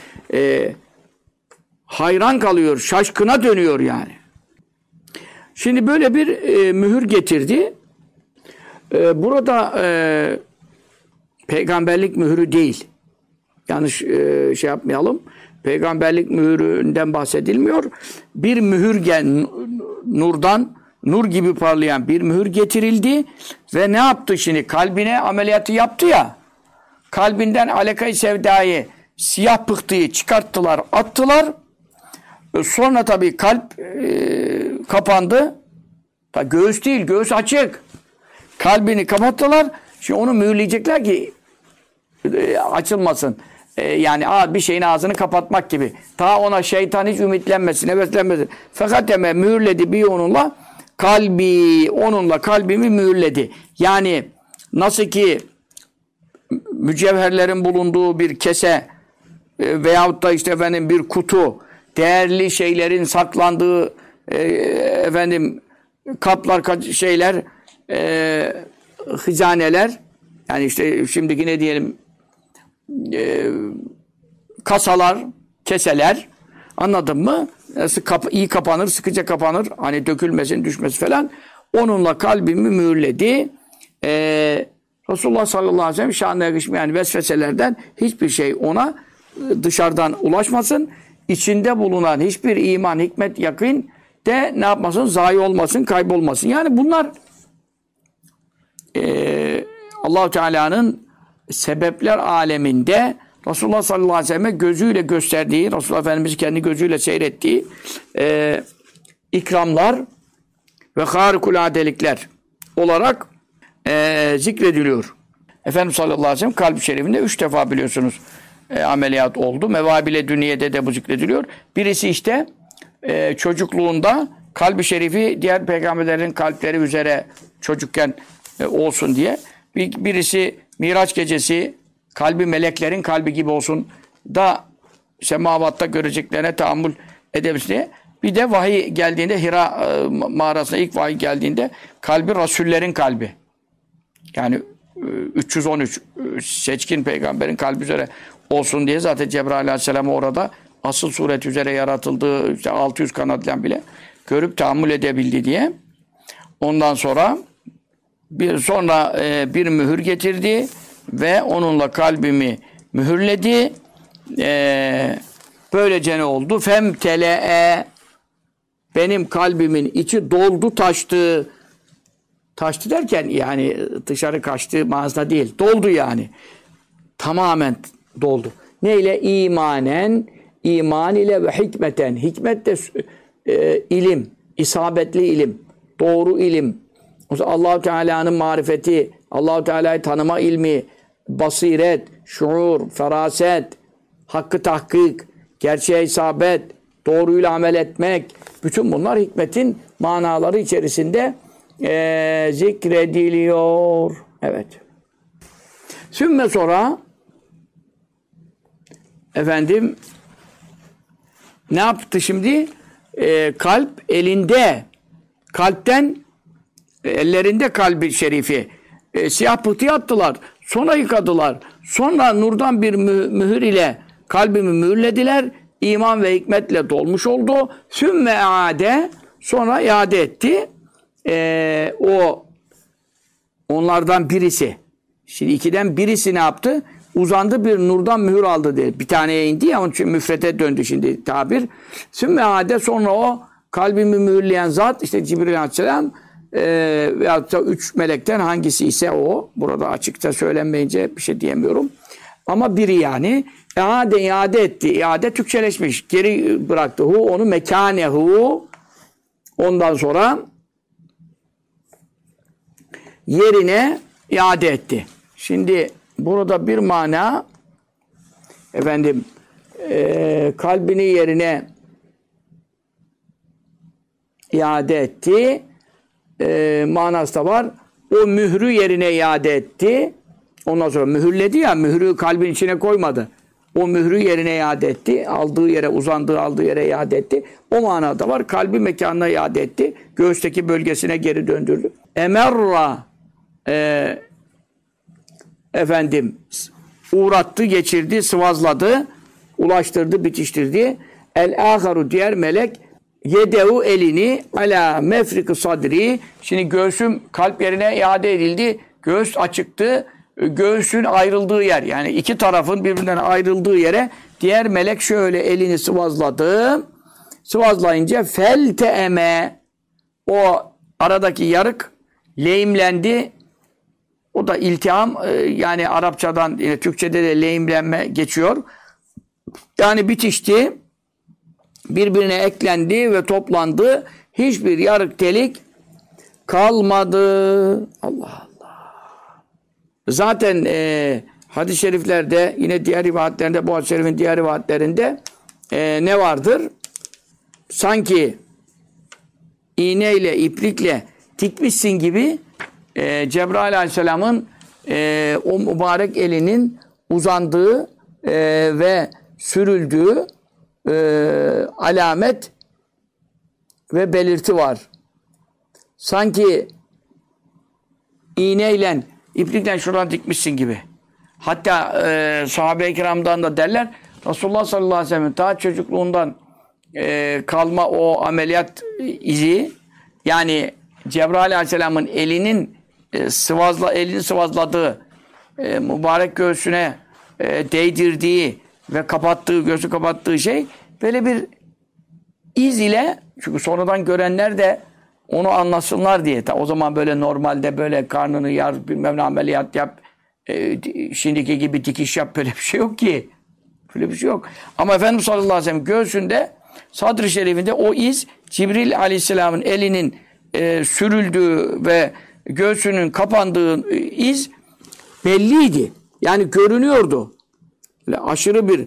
Speaker 1: hayran kalıyor, şaşkına dönüyor yani. Şimdi böyle bir mühür getirdi. Burada peygamberlik mührü değil. Yanlış şey yapmayalım. Peygamberlik mühründen bahsedilmiyor. Bir mühür nurdan, nur gibi parlayan bir mühür getirildi ve ne yaptı şimdi? Kalbine ameliyatı yaptı ya. Kalbinden alaka-i sevdayı, siyah pıhtıyı çıkarttılar, attılar. Sonra tabii kalp kapandı. Göğüs değil, göğüs açık. Kalbini kapattılar. Şimdi onu mühürleyecekler ki açılmasın. Yani bir şeyin ağzını kapatmak gibi. Ta ona şeytan hiç ümitlenmesin, heveslenmesin. Fakat mühürledi bir onunla kalbi, onunla kalbimi mühürledi. Yani nasıl ki mücevherlerin bulunduğu bir kese veyahut da işte efendim bir kutu, değerli şeylerin saklandığı efendim kaplar, şeyler, hızaneler, yani işte şimdiki ne diyelim, kasalar, keseler, anladın mı? İyi kapanır, sıkıca kapanır. Hani dökülmesin, düşmesi falan. Onunla kalbimi mühürledi. Resulullah sallallahu aleyhi ve sellem şanına yakışmayan vesveselerden hiçbir şey ona dışarıdan ulaşmasın. İçinde bulunan hiçbir iman, hikmet, yakın de ne yapmasın? Zayi olmasın, kaybolmasın. Yani bunlar Allah-u Teala'nın sebepler aleminde Resulullah sallallahu aleyhi ve sellem'e gözüyle gösterdiği, Resulullah Efendimiz kendi gözüyle seyrettiği ikramlar ve harikuladelikler olarak zikrediliyor. Efendimiz sallallahu aleyhi ve sellem kalp-i şerifinde 3 defa biliyorsunuz ameliyat oldu. Mevabile Dünye'de de bu zikrediliyor. Birisi işte çocukluğunda kalp-i şerifi diğer peygamberlerin kalpleri üzere çocukken olsun diye. Birisi Miraç gecesi kalbi meleklerin kalbi gibi olsun da semavatta göreceklerine tahammül edebilsin diye. Bir de vahiy geldiğinde Hira mağarasına ilk vahiy geldiğinde kalbi Rasullerin kalbi. Yani 313 seçkin peygamberin kalbi üzere olsun diye zaten Cebrail aleyhisselam orada asıl suret üzere yaratıldığı işte 600 kanatla bile görüp tahammül edebildi diye. Ondan sonra bir mühür getirdi ve onunla kalbimi mühürledi. Böylece ne oldu? Femtele'e, benim kalbimin içi doldu, taştı. Taştı derken yani dışarı kaçtığı manasında değil. Doldu yani. Tamamen doldu. Neyle? İmanen, iman ile ve hikmeten. Hikmet de ilim, isabetli ilim, doğru ilim. Allah-u Teala'nın marifeti, Allah-u Teala'yı tanıma ilmi, basiret, şuur, feraset, hakkı tahkik, gerçeğe isabet, doğruyla amel etmek, bütün bunlar hikmetin manaları içerisinde zikrediliyor. Evet. Sümme sonra efendim ne yaptı şimdi? Kalp elinde, kalpten ellerinde kalbi şerifi siyah pıhtıya attılar. Sonra yıkadılar. Sonra nurdan bir mühür ile kalbimi mühürlediler. İman ve hikmetle dolmuş oldu. Sümme ade, sonra iade etti. Onlardan birisi. Şimdi ikiden birisi ne yaptı? Uzandı, bir nurdan mühür aldı diye. Bir taneye indi ya, onun için müfrete döndü şimdi tabir. Sümme ade, sonra o kalbimi mühürleyen zat, işte Cibril Aleyhisselam veyahut da 3 melekten hangisi ise o. Burada açıkça söylenmeyince bir şey diyemiyorum. Ama biri yani. İade etti. İade Türkçeleşmiş. Geri bıraktı. Onu mekanehu. Ondan sonra yerine iade etti. Şimdi burada bir mana efendim kalbini yerine iade etti. Manası da var. O mührü yerine iade etti. Ondan sonra mühürledi ya, mührü kalbin içine koymadı. O mührü yerine iade etti. Aldığı yere, aldığı yere iade etti. O manada var. Kalbi mekanına iade etti. Göğüsteki bölgesine geri döndürdü. Emerra efendim uğrattı, geçirdi, sıvazladı, ulaştırdı, bitiştirdi. El-âharu, diğer melek, yedehu, elini, ala mefrik sadri. Şimdi göğsüm kalp yerine iade edildi. Göğüs açıktı. Göğsün ayrıldığı yer, yani iki tarafın birbirinden ayrıldığı yere diğer melek şöyle elini sıvazladı. Sıvazlayınca felteeme, o aradaki yarık lehimlendi. O da iltiham, yani Arapçadan, yine Türkçe'de de lehimlenme geçiyor. Yani bitişti, birbirine eklendi ve toplandı. Hiçbir yarık delik kalmadı. Allah Allah. Zaten hadis-i şeriflerde, yine diğer rivayetlerinde, bu hadis-i şerifin diğer rivayetlerinde ne vardır? Sanki iğneyle, iplikle dikmişsin gibi Cebrail Aleyhisselam'ın o mübarek elinin uzandığı ve sürüldüğü alamet ve belirti var. Sanki iğneyle, iplikle şuradan dikmişsin gibi. Hatta sahabe-i kiramdan da derler, Resulullah sallallahu aleyhi ve sellem daha çocukluğundan kalma o ameliyat izi, yani Cebrail Aleyhisselam'ın elini sıvazladığı, mübarek göğsüne değdirdiği ve kapattığı, göğsü kapattığı şey böyle bir iz ile, çünkü sonradan görenler de onu anlasınlar diye. O zaman böyle normalde böyle karnını yar, bilmem ne ameliyat yap, şimdiki gibi dikiş yap, böyle bir şey yok ki. Böyle bir şey yok. Ama Efendimiz sallallahu aleyhi ve sellem göğsünde, sadr-ı şerifinde o iz, Cibril Aleyhisselam'ın elinin sürüldüğü ve göğsünün kapandığı iz belliydi. Yani görünüyordu. Böyle aşırı bir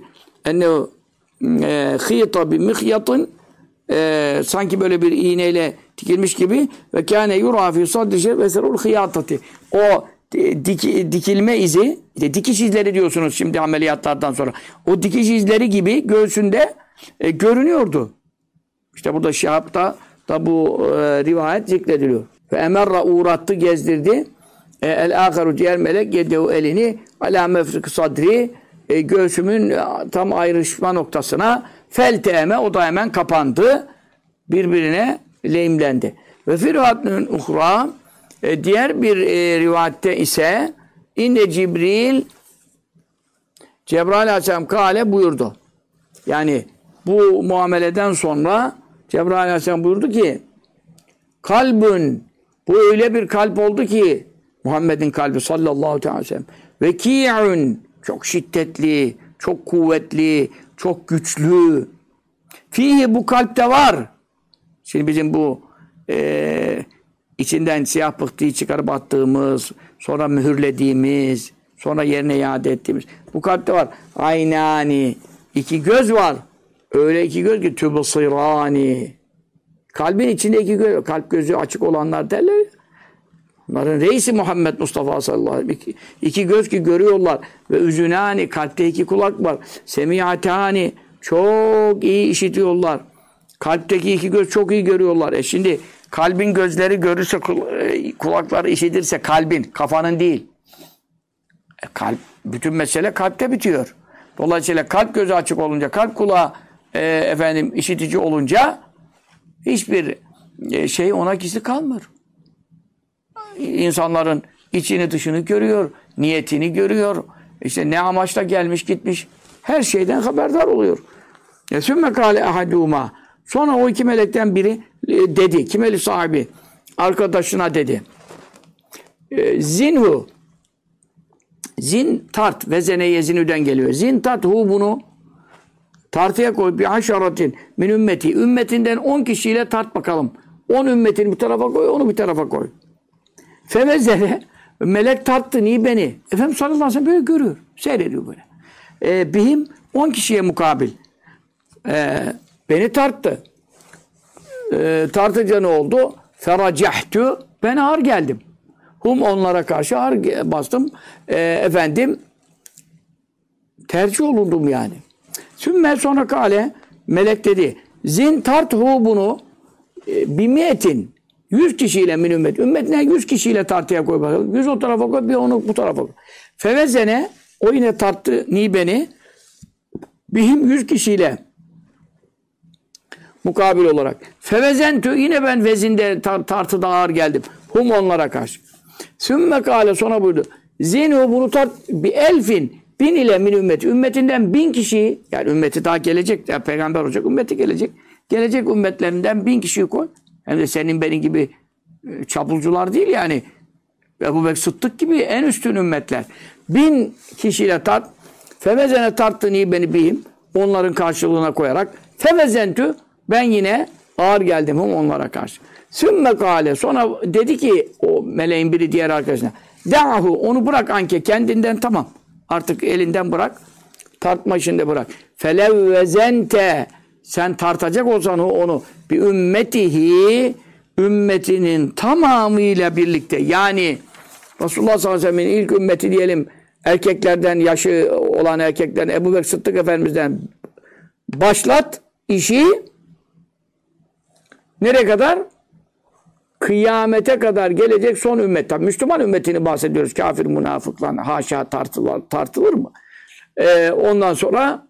Speaker 1: hıyta bi mihyatın, sanki böyle bir iğneyle dikilmiş gibi, ve kâne yurâ fî sadri şerif eserul hıyatati. O dikilme izi, işte dikiş izleri diyorsunuz şimdi ameliyatlardan sonra. O dikiş izleri gibi göğsünde görünüyordu. İşte burada Şihab'da da bu rivayet zikrediliyor. Ve emerra, uğrattı, gezdirdi. El-âkharu, diğer melek, yedehu, elini alâ mefrik sadri, göğsümün tam ayrışma noktasına, felteeme, o da hemen kapandı. Birbirine lehimlendi. Ve fi rivâtnün uhra, diğer bir rivayette ise İnne Cibril Cebrail Aleyhisselam kâle buyurdu. Yani bu muameleden sonra Cebrail Aleyhisselam buyurdu ki kalbün, bu öyle bir kalp oldu ki Muhammed'in kalbi sallallahu aleyhi ve sellem veki'ün, çok şiddetli, çok kuvvetli, çok güçlü. Fihi, bu kalpte var. Şimdi bizim bu içinden siyah pıhtıyı çıkarıp attığımız, sonra mühürlediğimiz, sonra yerine iade ettiğimiz bu kalpte var. Aynani, iki göz var. Öyle iki göz ki tübsirani. Kalbin içinde iki göz, kalp gözü açık olanlar derler. Onların reisi Muhammed Mustafa sallallahu aleyhi ve sellem. İki göz ki görüyorlar. Ve üzünani, kalpte iki kulak var. Semiyatani, çok iyi işitiyorlar. Kalpteki iki göz çok iyi görüyorlar. Şimdi kalbin gözleri görürse, kulakları işitirse kalbin, kafanın değil. Kalp, bütün mesele kalpte bitiyor. Dolayısıyla kalp gözü açık olunca, kalp kulağı işitici olunca hiçbir şey ona gizli kalmıyor. İnsanların içini dışını görüyor, niyetini görüyor. İşte ne amaçla gelmiş gitmiş, her şeyden haberdar oluyor. Sümme kâle ahadûmâ. Sonra o iki melekten biri dedi, kimeli sahibi, arkadaşına dedi. Zinhu, zin tart, vezene yezinüden geliyor. Zin tart hu, bunu tartıya koy, bir haşaratin min ümmeti, ümmetinden 10 kişiyle tart bakalım. 10 ümmetini bir tarafa koy, onu bir tarafa koy. Fevezene, melek tarttı niye beni? Efendimiz sallallahu aleyhi ve sellem böyle görüyor, seyrediyor böyle. Bihim 10 kişiye mukabil. Beni tarttı. Tartınca ne oldu? Feracehtu, ben ağır geldim. Onlara karşı ağır bastım. Tercih olundum yani. Sümme, sonra kale, melek dedi. Zin tarthu, bunu bimiyetin, 100 kişiyle min ümmet. Ümmetinden 100 kişiyle tartıya koy bakalım. 100 o tarafa koy, bir onu bu tarafa koy. Fevezene, o yine tarttı ni beni. Bihim 100 kişiyle mukabil olarak. Fevezentü, yine ben vezinde tartıda ağır geldim. Onlara karşı. Sümme kâle, sonra buyurdu. Zinu, bunu tart bir elfin, 1000 ile min ümmeti. Ümmetinden 1000 kişiyi, yani ümmeti daha gelecek, yani peygamber olacak, ümmeti gelecek. Gelecek ümmetlerinden 1000 kişiyi koy. Hem de senin benim gibi çapulcular değil yani. Ebu Bekir Sıddık gibi en üstün ümmetler. 1000 kişiyle tart. Fevezene tarttın iyi beni bihim. Onların karşılığına koyarak. Fevezentü, ben yine ağır geldim onlara karşı. Sümme kâle, sonra dedi ki o meleğin biri diğer arkadaşına. Da'hu, onu bırak anke, kendinden tamam. Artık elinden bırak. Tartma işinde bırak. Felevvezente, sen tartacak olsan onu bir ümmetihi, ümmetinin tamamıyla birlikte, yani Resulullah sallallahu aleyhi ve sellem'in ilk ümmeti diyelim, erkeklerden, yaşı olan erkeklerden, Ebu Bekir Sıddık Efendimiz'den başlat işi, nereye kadar? Kıyamete kadar gelecek son ümmet. Tabii Müslüman ümmetini bahsediyoruz. Kafir, münafıklar haşa tartılır mı? Ondan sonra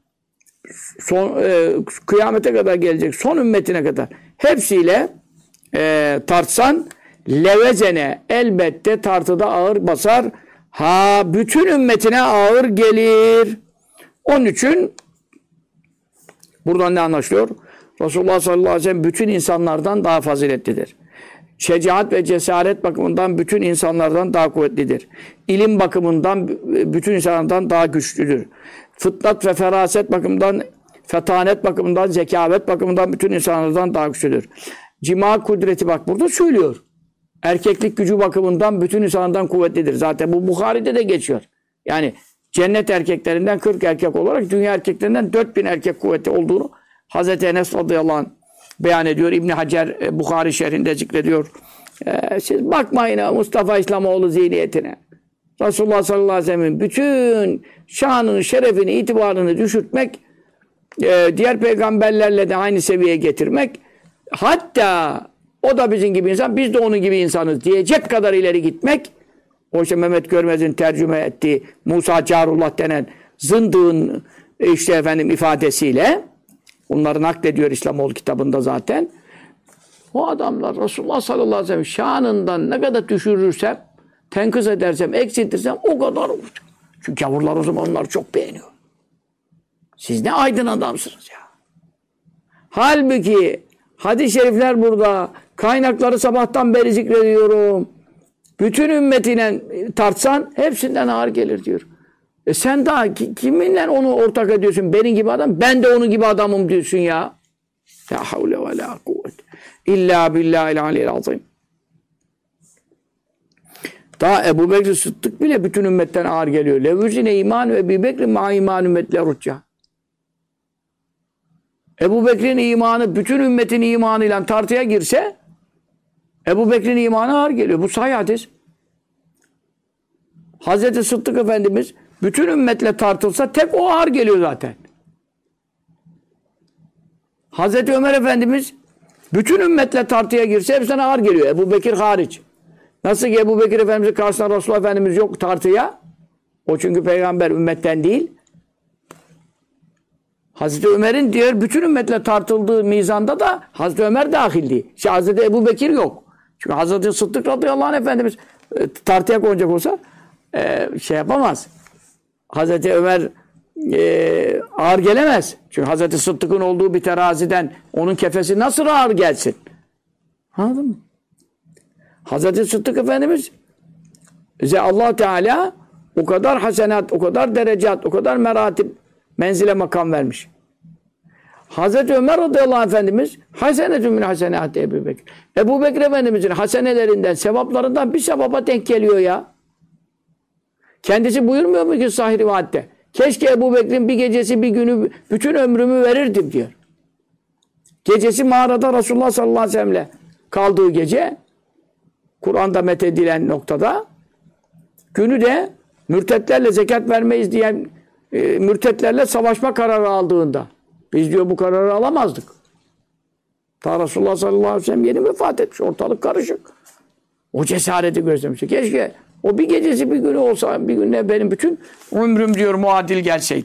Speaker 1: kıyamete kadar gelecek son ümmetine kadar hepsiyle tartsan levezene, elbette tartıda ağır basar. Bütün ümmetine ağır gelir. Onun için buradan ne anlaşılıyor? Resulullah sallallahu aleyhi ve sellem bütün insanlardan daha faziletlidir. Şecaat ve cesaret bakımından bütün insanlardan daha kuvvetlidir. İlim bakımından bütün insanlardan daha güçlüdür. Fıtrat ve feraset bakımından, fetanet bakımından, zekavet bakımından bütün insanlardan daha güçlüdür. Cima kudreti bak burada söylüyor. Erkeklik gücü bakımından bütün insanlardan kuvvetlidir. Zaten bu Bukhari'de de geçiyor. Yani cennet erkeklerinden 40 erkek olarak dünya erkeklerinden 4000 erkek kuvveti olduğunu Hazreti Enes radıyallahu anh beyan ediyor. İbn Hacer Bukhari şerhinde zikrediyor. Siz bakmayın Mustafa İslamoğlu zihniyetine. Resulullah sallallahu aleyhi ve sellem'in bütün şanını, şerefini, itibarını düşürtmek, diğer peygamberlerle de aynı seviyeye getirmek, hatta o da bizim gibi insan, biz de onun gibi insanız diyecek kadar ileri gitmek, o işte Mehmet Görmez'in tercüme ettiği Musa Carullah denen zındığın ifadesiyle, onları naklediyor İslamoğlu kitabında zaten. O adamlar Resulullah sallallahu aleyhi ve sellem şanından ne kadar düşürürsem tenkıs edersem, eksiltirsem o kadar olur. Çünkü gavurlar o zaman onları çok beğeniyor. Siz ne aydın adamsınız ya. Halbuki hadis-i şerifler burada. Kaynakları sabahtan beri zikrediyorum. Bütün ümmetiyle tartsan hepsinden ağır gelir diyor. Sen daha kiminle onu ortak ediyorsun? Benim gibi adam. Ben de onun gibi adamım diyorsun ya. La havle ve la kuvvet. İlla billahil aliyyil azim. Daha Ebu Bekir Sıddık bile bütün ümmetten ağır geliyor. Levüzine iman ve Ebu Bekir ma iman ümmetle rutca. Ebu Bekir'in imanı bütün ümmetin imanıyla tartıya girse Ebu Bekir'in imanı ağır geliyor. Bu sahih hadis. Hazreti Sıddık Efendimiz bütün ümmetle tartılsa tek o ağır geliyor zaten. Hazreti Ömer Efendimiz bütün ümmetle tartıya girse hepsinden ağır geliyor. Ebu Bekir hariç. Nasıl ki Ebu Bekir Efendimiz'in karşısında Resulullah Efendimiz yok tartıya. O çünkü peygamber ümmetten değil. Hazreti Ömer'in diğer bütün ümmetle tartıldığı mizanda da Hazreti Ömer dahil değil. Hazreti Ebu Bekir yok. Çünkü Hazreti Sıddık radıyallahu anh Efendimiz tartıya konacak olsa şey yapamaz. Hazreti Ömer ağır gelemez. Çünkü Hazreti Sıddık'ın olduğu bir teraziden onun kefesi nasıl ağır gelsin? Anladın mı? Hazreti Sıddık Efendimiz bize Allah Teala o kadar hasenat, o kadar derecat, o kadar meratip, menzile makam vermiş. Hazreti Ömer radıyallahu anh Efendimiz hasenetün min hasenat Ebu Bekir. Ebu Bekir Efendimizin hasenelerinden, sevaplarından bir sevaba denk geliyor ya. Kendisi buyurmuyor mu ki sahih rivayette? Keşke Ebu Bekir'in bir gecesi bir günü bütün ömrümü verirdim diyor. Gecesi mağarada Resulullah sallallahu aleyhi ve sellem'le kaldığı gece Kur'an'da methedilen noktada günü de mürtetlerle zekat vermeyiz diyen mürtetlerle savaşma kararı aldığında biz diyor bu kararı alamazdık. Ta Resulullah sallallahu aleyhi ve sellem yeni vefat etmiş. Ortalık karışık. O cesareti göstermişti. Keşke o bir gecesi bir günü olsa bir günde benim bütün ömrüm diyor muadil gelseydi.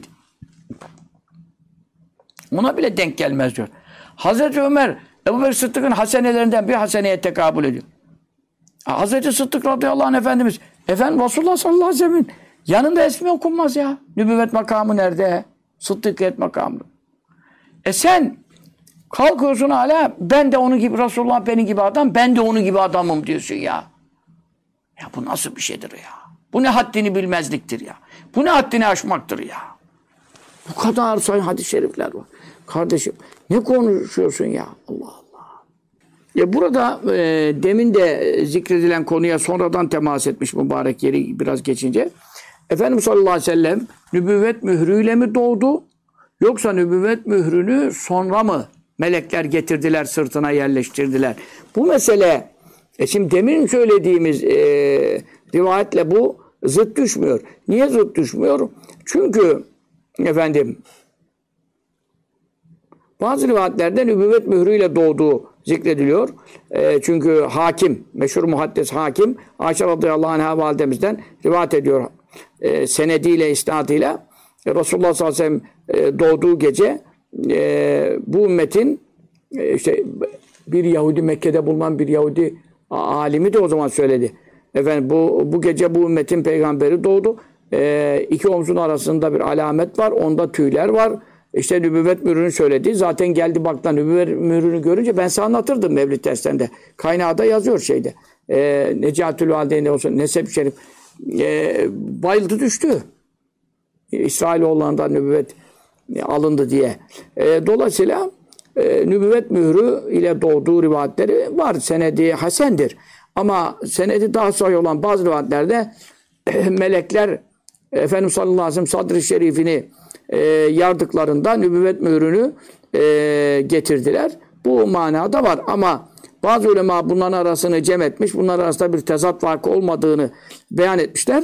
Speaker 1: Ona bile denk gelmez diyor. Hazreti Ömer Ebu Bekir Sıddık'ın hasenelerinden bir haseneye tekabül ediyor. Hazreti Sıddık radıyallahu anh Efendimiz Resulullah sallallahu aleyhi ve sellem'in yanında ismi okunmaz ya. Nübüvvet makamı nerede? Sıddıkiyet makamı. Sen kalkıyorsun hala ben de onun gibi Resulullah benim gibi adam ben de onun gibi adamım diyorsun ya. Ya bu nasıl bir şeydir ya? Bu ne haddini bilmezliktir ya? Bu ne haddini aşmaktır ya? Bu kadar sayı hadis-i şerifler var. Kardeşim ne konuşuyorsun ya? Allah Allah. Ya burada demin de zikredilen konuya sonradan temas etmiş mübarek yeri biraz geçince. Efendimiz sallallahu aleyhi ve sellem nübüvvet mührüyle mi doğdu? Yoksa nübüvvet mührünü sonra mı melekler getirdiler, sırtına yerleştirdiler? Bu mesele, şimdi demin söylediğimiz rivayetle bu zıt düşmüyor. Niye zıt düşmüyor? Çünkü efendim bazı rivayetlerde nübüvvet mührüyle doğduğu zikrediliyor. Çünkü hakim, meşhur muhaddis hakim, Ayşe radıyallahu anh'a validemizden rivayet ediyor. Senediyle, isnadıyla. Resulullah sallallahu aleyhi ve sellem doğduğu gece bu ümmetin işte bir Yahudi, Mekke'de bulunan bir Yahudi alimi de o zaman söyledi. Efendim bu gece bu ümmetin peygamberi doğdu. İki omzun arasında bir alamet var. Onda tüyler var. İşte nübüvvet mührünü söyledi. Zaten geldi baktı nübüvvet mührünü görünce ben sana anlatırdım Mevlid derslerinde. Kaynağı da yazıyor şeyde. Necatül Valideyn'de olsun Nesep-i Şerif. Bayıldı düştü. İsrailoğullarından nübüvvet alındı diye. Dolayısıyla nübüvvet mührü ile doğduğu rivayetleri var. Senedi hasendir. Ama senedi daha sahih olan bazı rivayetlerde melekler Efendimiz sallallahu aleyhi ve sellem sadr-ı şerifini yardıklarında nübüvvet mührünü getirdiler. Bu manada var ama bazı ulema bunların arasını cem etmiş. Bunların arasında bir tezat vakı olmadığını beyan etmişler.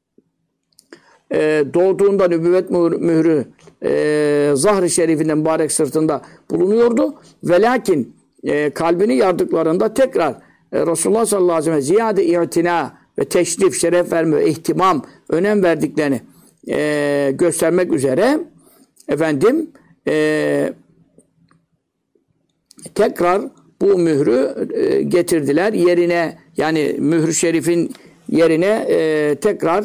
Speaker 1: Doğduğunda nübüvvet mührü zahr-ı şerifinden mübarek sırtında bulunuyordu. Ve lakin kalbini yardıklarında tekrar Resulullah sallallahu aleyhi ve sellem ziyade i'tina ve teşrif, şeref verme, ihtimam, önem verdiklerini göstermek üzere efendim tekrar bu mührü getirdiler. Yerine yani mührü şerifin yerine tekrar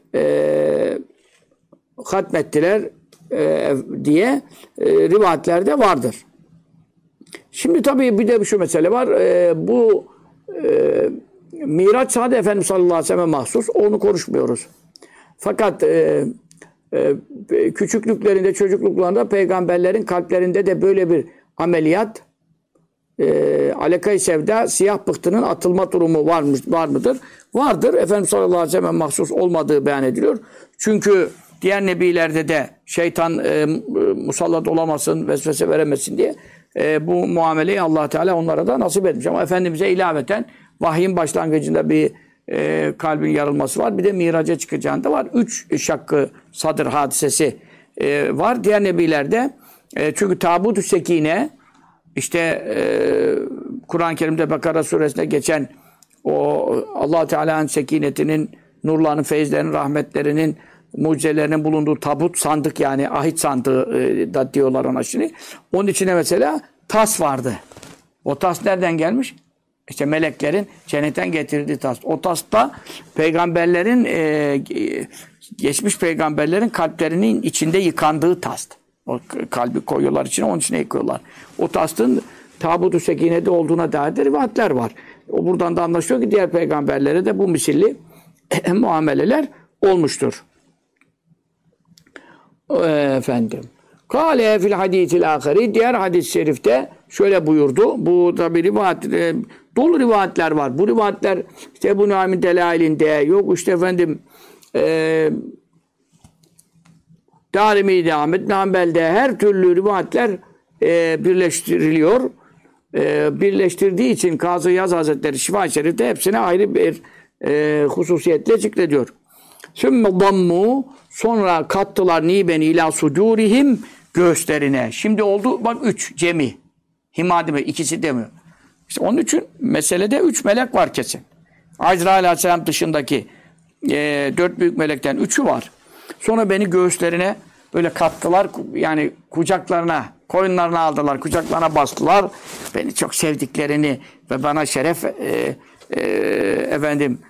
Speaker 1: hatmettiler diye rivayetlerde vardır. Şimdi tabii bir de şu mesele var. Bu Miraç sadece Efendimiz sallallahu aleyhi ve sellem'e mahsus. Onu konuşmuyoruz. Fakat küçüklüklerinde, çocukluklarında peygamberlerin kalplerinde de böyle bir ameliyat, alaka-i sevda, siyah pıhtının atılma durumu var mıdır? Vardır. Efendimiz sallallahu aleyhi ve sellem'e mahsus olmadığı beyan ediliyor. Çünkü diğer nebilerde de şeytan musallat olamasın, vesvese veremesin diye bu muameleyi Allah Teala onlara da nasip etmiş. Ama Efendimiz'e ilaveten vahyin başlangıcında bir kalbin yarılması var. Bir de miraca çıkacağında var. 3 şakkı sadır hadisesi var. Diğer nebilerde çünkü tabut-ü sekine işte Kur'an-ı Kerim'de Bakara suresinde geçen o Allah Teala'nın sekinetinin, nurlarının, feyizlerinin, rahmetlerinin, mucizelerinin bulunduğu tabut, sandık yani ahit sandığı da diyorlar ona şimdi. Onun içine mesela tas vardı. O tas nereden gelmiş? İşte meleklerin cennetten getirdiği tas. O tasda peygamberlerin geçmiş peygamberlerin kalplerinin içinde yıkandığı tas. O kalbi koyuyorlar içine, onun içine yıkıyorlar. O tasın tabut-u sekinede olduğuna dair de rivayetler var. O buradan da anlaşılıyor ki diğer peygamberlere de bu misilli muameleler olmuştur. Efendim. Kâle fil hadîsil âkheri. Diğer hadis-i şerifte şöyle buyurdu. Bu tabi rivayet, dolu rivayetler var. Bu rivayetler işte Ebu Nuaym'in delailinde, yok işte efendim Darimi'de, Ahmed bin Hanbel'de her türlü rivayetler birleştiriliyor. Birleştirdiği için Kazı Yaz Hazretleri Şifa-i Şerif'te hepsine ayrı bir hususiyetle zikrediyor. Sümme dammu, sonra kattılar nibeni ila sudurihim, göğüslerine. Şimdi oldu bak 3 cemi. Himadime ikisi demiyor. İşte onun için meselede 3 melek var kesin. Azrail aleyhisselam dışındaki 4 büyük melekten 3'ü var. Sonra beni göğüslerine böyle kattılar, yani kucaklarına, koyunlarına aldılar, kucaklarına bastılar. Beni çok sevdiklerini ve bana şeref efendim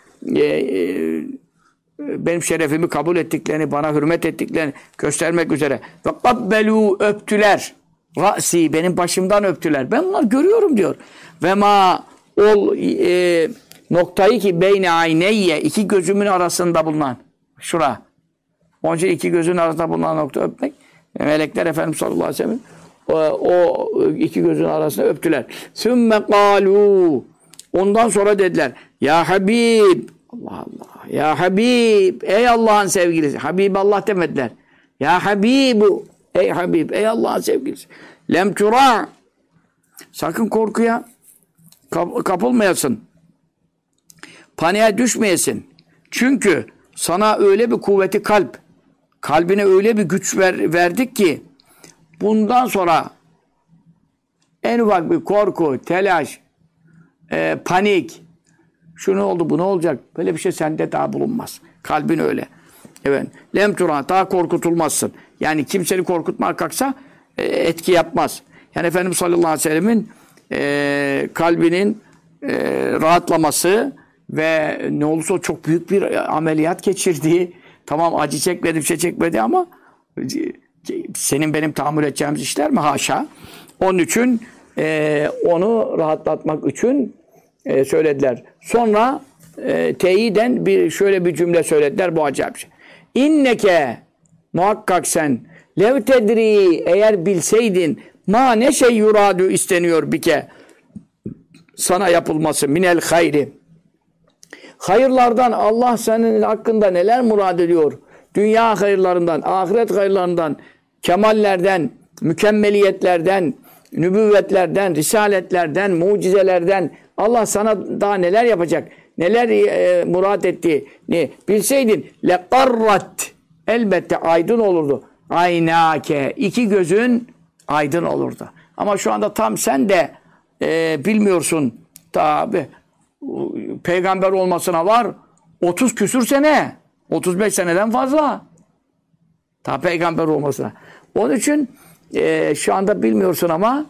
Speaker 1: benim şerefimi kabul ettiklerini, bana hürmet ettiklerini göstermek üzere. Ve kabbelu, öptüler. Ra'si, benim başımdan öptüler. Ben bunları görüyorum diyor. Ve ma ol noktayı ki beyne ayneyye, iki gözümün arasında bulunan şura. Onun için iki gözün arasında bulunan nokta öpmek. Melekler Efendimiz sallallahu aleyhi ve sellem o iki gözün arasında öptüler. Sümme kâlû, ondan sonra dediler. Ya Habib, Allah Allah. Ya Habib, ey Allah'ın sevgilisi. Habib Allah demediler. Ya Habibu, ey Habib, ey Allah'ın sevgilisi. Lem tura, sakın korkuya kapılmayasın. Paniğe düşmeyesin. Çünkü sana öyle bir kuvveti kalbine öyle bir güç verdik ki bundan sonra en ufak bir korku, telaş, panik, şu ne oldu, bu ne olacak, böyle bir şey sende daha bulunmaz. Kalbin öyle. Evet. Lem tura, daha korkutulmazsın. Yani kimseni korkutmak kalksa etki yapmaz. Yani Efendimiz sallallahu aleyhi ve sellemin kalbinin rahatlaması ve ne olursa çok büyük bir ameliyat geçirdiği, tamam acı çekmedi, bir şey çekmedi ama senin benim tahammül edeceğimiz işler mi? Haşa. Onun için onu rahatlatmak için söylediler. Sonra teyiden şöyle bir cümle söylediler, bu acayip şey. İnneke, muhakkak sen, lev tedri, eğer bilseydin, ma ne şey yuradu isteniyor bike, sana yapılması, minel hayri. Hayırlardan Allah senin hakkında neler murad ediyor? Dünya hayırlarından, ahiret hayırlarından, kemallerden, mükemmeliyetlerden, nübüvvetlerden, risaletlerden, mucizelerden Allah sana daha neler yapacak? Neler murad ettiğini bilseydin leqarrat, elbette aydın olurdu. Aynake, iki gözün aydın olurdu. Ama şu anda tam sen de bilmiyorsun tabi. Peygamber olmasına var 30 küsür sene, 35 seneden fazla ta peygamber olmasına. Onun için şu anda bilmiyorsun ama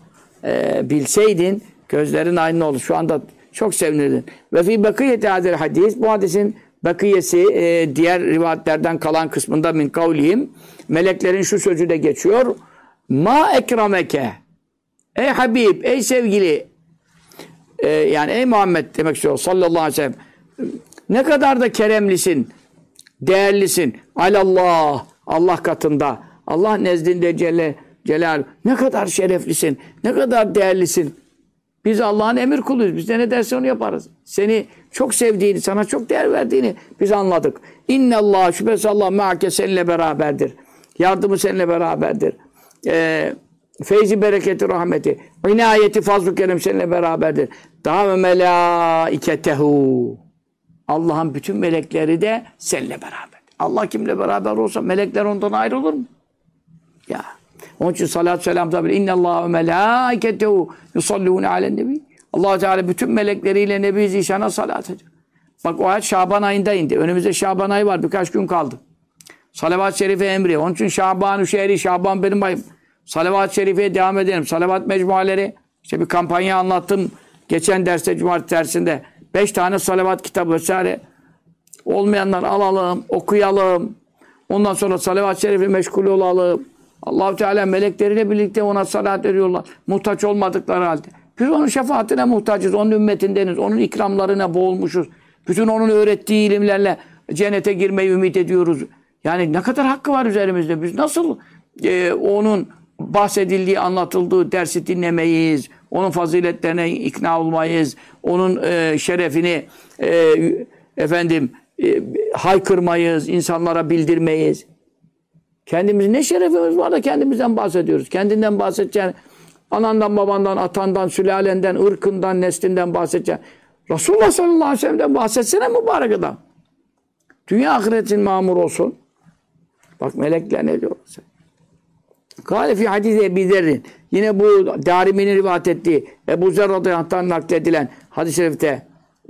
Speaker 1: bilseydin gözlerin aydın olur. Şu anda çok sevinirdin. Ve fi bakiyeti hadis, bu hadisin Bakiyesi diğer rivayetlerden kalan kısmında min kavlihim meleklerin şu sözü de geçiyor. Ma ekrameke ey Habib, ey sevgili yani ey Muhammed demek istiyor sallallahu aleyhi ve sellem, ne kadar da keremlisin, değerlisin. Alallah, Allah katında, Allah nezdinde Celle Celal, ne kadar şereflisin, ne kadar değerlisin. Biz Allah'ın emir kuluyuz. Biz de ne derse onu yaparız. Seni çok sevdiğini, sana çok değer verdiğini biz anladık. İnnallah, şüphesiz Allah me'ake, seninle beraberdir. Yardımı seninle beraberdir. Feyzi, bereketi, rahmeti, inayeti, fazl-ı kerem seninle beraberdir. Daha ve melâiketehu. Allah'ın bütün melekleri de seninle beraber. Allah kimle beraber olsa melekler ondan ayrılır mı? Ya. Onun için salatü selam tabi. İnnallâhe ve melâiketehu yusallûne alen nebi. Allah Teala bütün melekleriyle Nebi Zişan'a salat ediyor. Bak o ayet Şaban ayında indi. Önümüzde Şaban ayı var. Birkaç gün kaldı. Salavat-ı Şerife emri. Onun için Şaban-ı Şehri, Şaban benim ayım. Salavat-ı Şerife'ye devam edelim. Salavat mecmualeri. İşte bir kampanya anlattım. Geçen derste, cumartesi dersinde. 5 tane salavat kitabı vesaire. Olmayanlar alalım, okuyalım. Ondan sonra salavat-ı şerife meşgul olalım. Allah-u Teala melekleriyle birlikte ona salat ediyorlar. Muhtaç olmadıkları halde. Biz onun şefaatine muhtacız. Onun ümmetindeniz. Onun ikramlarına boğulmuşuz. Bütün onun öğrettiği ilimlerle cennete girmeyi ümit ediyoruz. Yani ne kadar hakkı var üzerimizde. Biz nasıl onun bahsedildiği, anlatıldığı dersi dinlemeyiz. Onun faziletlerine ikna olmayız. Onun şerefini haykırmayız. İnsanlara bildirmeyiz. Kendimizin ne şerefimiz var da kendimizden bahsediyoruz. Kendinden bahsedeceğin, anandan, babandan, atandan, sülalenden, ırkından, neslinden bahsedeceğin. Resulullah sallallahu aleyhi ve sellem'den bahsetsene mübarek adam. Dünya ahiretin mamur olsun. Bak melekler ne diyor? Kâle fî hadîs Ebi Zerrin. Yine bu Darimi'nin rivayet ettiği Ebu Zer radıyallahu anh'tan nakledilen hadis-i şerifte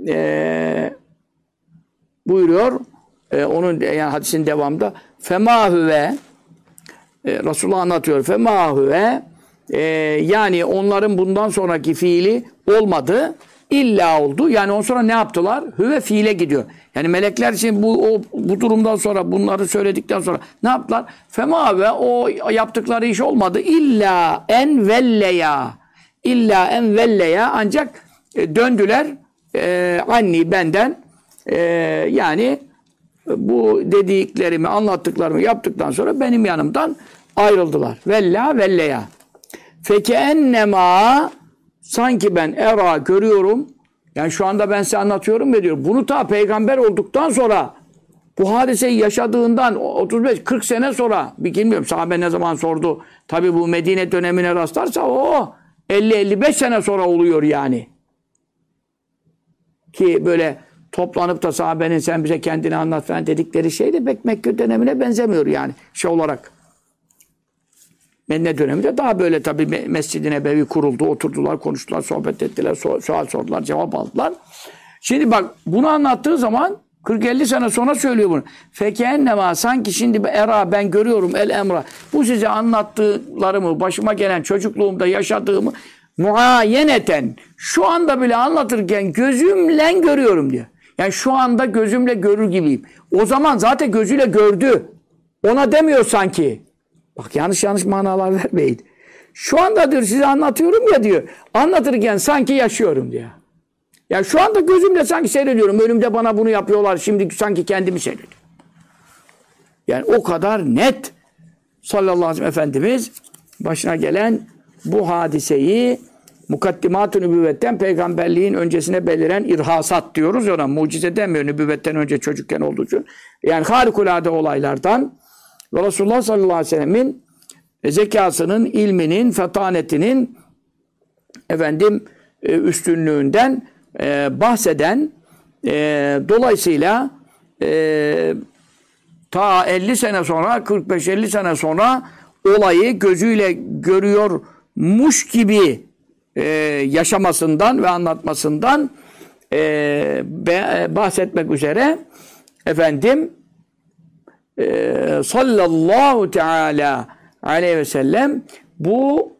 Speaker 1: buyuruyor. Onun yani hadisin devamında femâ huve Resulullah anlatıyor. Femâ huve yani onların bundan sonraki fiili olmadı. İlla oldu. Yani ondan sonra ne yaptılar? Hüve fiile gidiyor. Yani melekler için bu durumdan sonra bunları söyledikten sonra ne yaptılar? Fema ve o yaptıkları iş olmadı. İlla en velleya. İlla en velleya ancak döndüler anni benden yani bu dediklerimi, anlattıklarımı yaptıktan sonra benim yanımdan ayrıldılar. Vella velleya. Feke ennema sanki ben era görüyorum. Yani şu anda ben size anlatıyorum ve diyor. Bunu ta peygamber olduktan sonra bu hadiseyi yaşadığından 35-40 sene sonra bilmiyorum sahabe ne zaman sordu. Tabi bu Medine dönemine rastlarsa o 50-55 sene sonra oluyor yani. Ki böyle toplanıp da sahabenin sen bize kendini anlat falan dedikleri şey de pek Mekke dönemine benzemiyor yani şey olarak. Medine döneminde daha böyle tabii Mescid-i Nebevi kuruldu, oturdular, konuştular, sohbet ettiler, sual sordular, cevap aldılar. Şimdi bak bunu anlattığı zaman 40-50 sene sonra söylüyor bunu. Fekennema sanki şimdi ben görüyorum el emra. Bu size anlattıklarımı, başıma gelen çocukluğumda yaşadığımı muayeneten şu anda bile anlatırken gözümle görüyorum diyor. Yani şu anda gözümle görür gibiyim. O zaman zaten gözüyle gördü. Ona demiyor sanki. Bak yanlış manalar vermeyin. Şu anda diyor size anlatıyorum ya diyor. Anlatırken sanki yaşıyorum diyor. Ya şu anda gözümle sanki seyrediyorum. Önümde bana bunu yapıyorlar. Şimdi sanki kendimi seyrediyorum. Yani o kadar net sallallahu aleyhi ve sellem Efendimiz başına gelen bu hadiseyi mukaddimat-ı nübüvvetten peygamberliğin öncesine beliren irhasat diyoruz ya ona. Mucize demiyor nübüvvetten önce çocukken olduğu için. Yani harikulade olaylardan ve Resulullah sallallahu aleyhi ve sellemin zekasının, ilminin, fetanetinin üstünlüğünden bahseden dolayısıyla ta 50 sene sonra 45-50 sene sonra olayı gözüyle görüyormuş gibi yaşamasından ve anlatmasından bahsetmek üzere sallallahu teala aleyhi ve sellem bu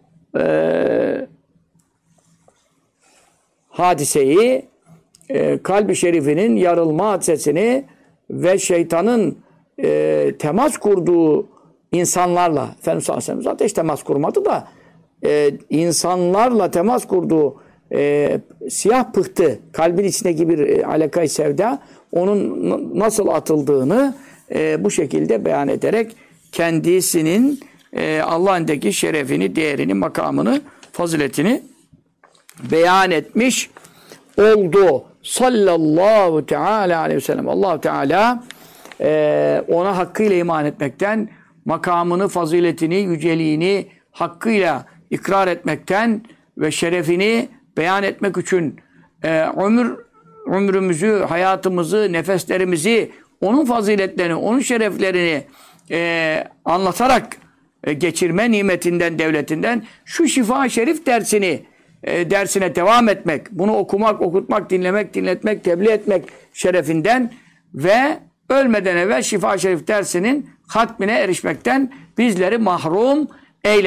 Speaker 1: hadiseyi kalbi şerifinin yarılma hadisesini ve şeytanın temas kurduğu insanlarla, Efendimiz sallallahu aleyhi ve sellem zaten hiç temas kurmadı da insanlarla temas kurduğu siyah pıhtı, kalbin içindeki bir alakayı sevda, onun nasıl atıldığını bu şekilde beyan ederek kendisinin Allah'ındaki şerefini, değerini, makamını, faziletini beyan etmiş oldu. Sallallahu teala aleyhi ve sellem. Allah Teala ona hakkıyla iman etmekten, makamını, faziletini, yüceliğini hakkıyla ikrar etmekten ve şerefini beyan etmek için ömrümüzü, hayatımızı, nefeslerimizi, onun faziletlerini, onun şereflerini anlatarak geçirme nimetinden, devletinden şu şifa şerif dersine devam etmek, bunu okumak, okutmak, dinlemek, dinletmek, tebliğ etmek şerefinden ve ölmeden evvel şifa şerif dersinin hatmine erişmekten bizleri mahrum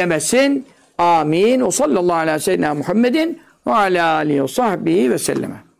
Speaker 1: eylemesin. Amin. O sallallahu aleyhi ve sellem Muhammedin ve alâ alihi ve sahbihi ve selleme.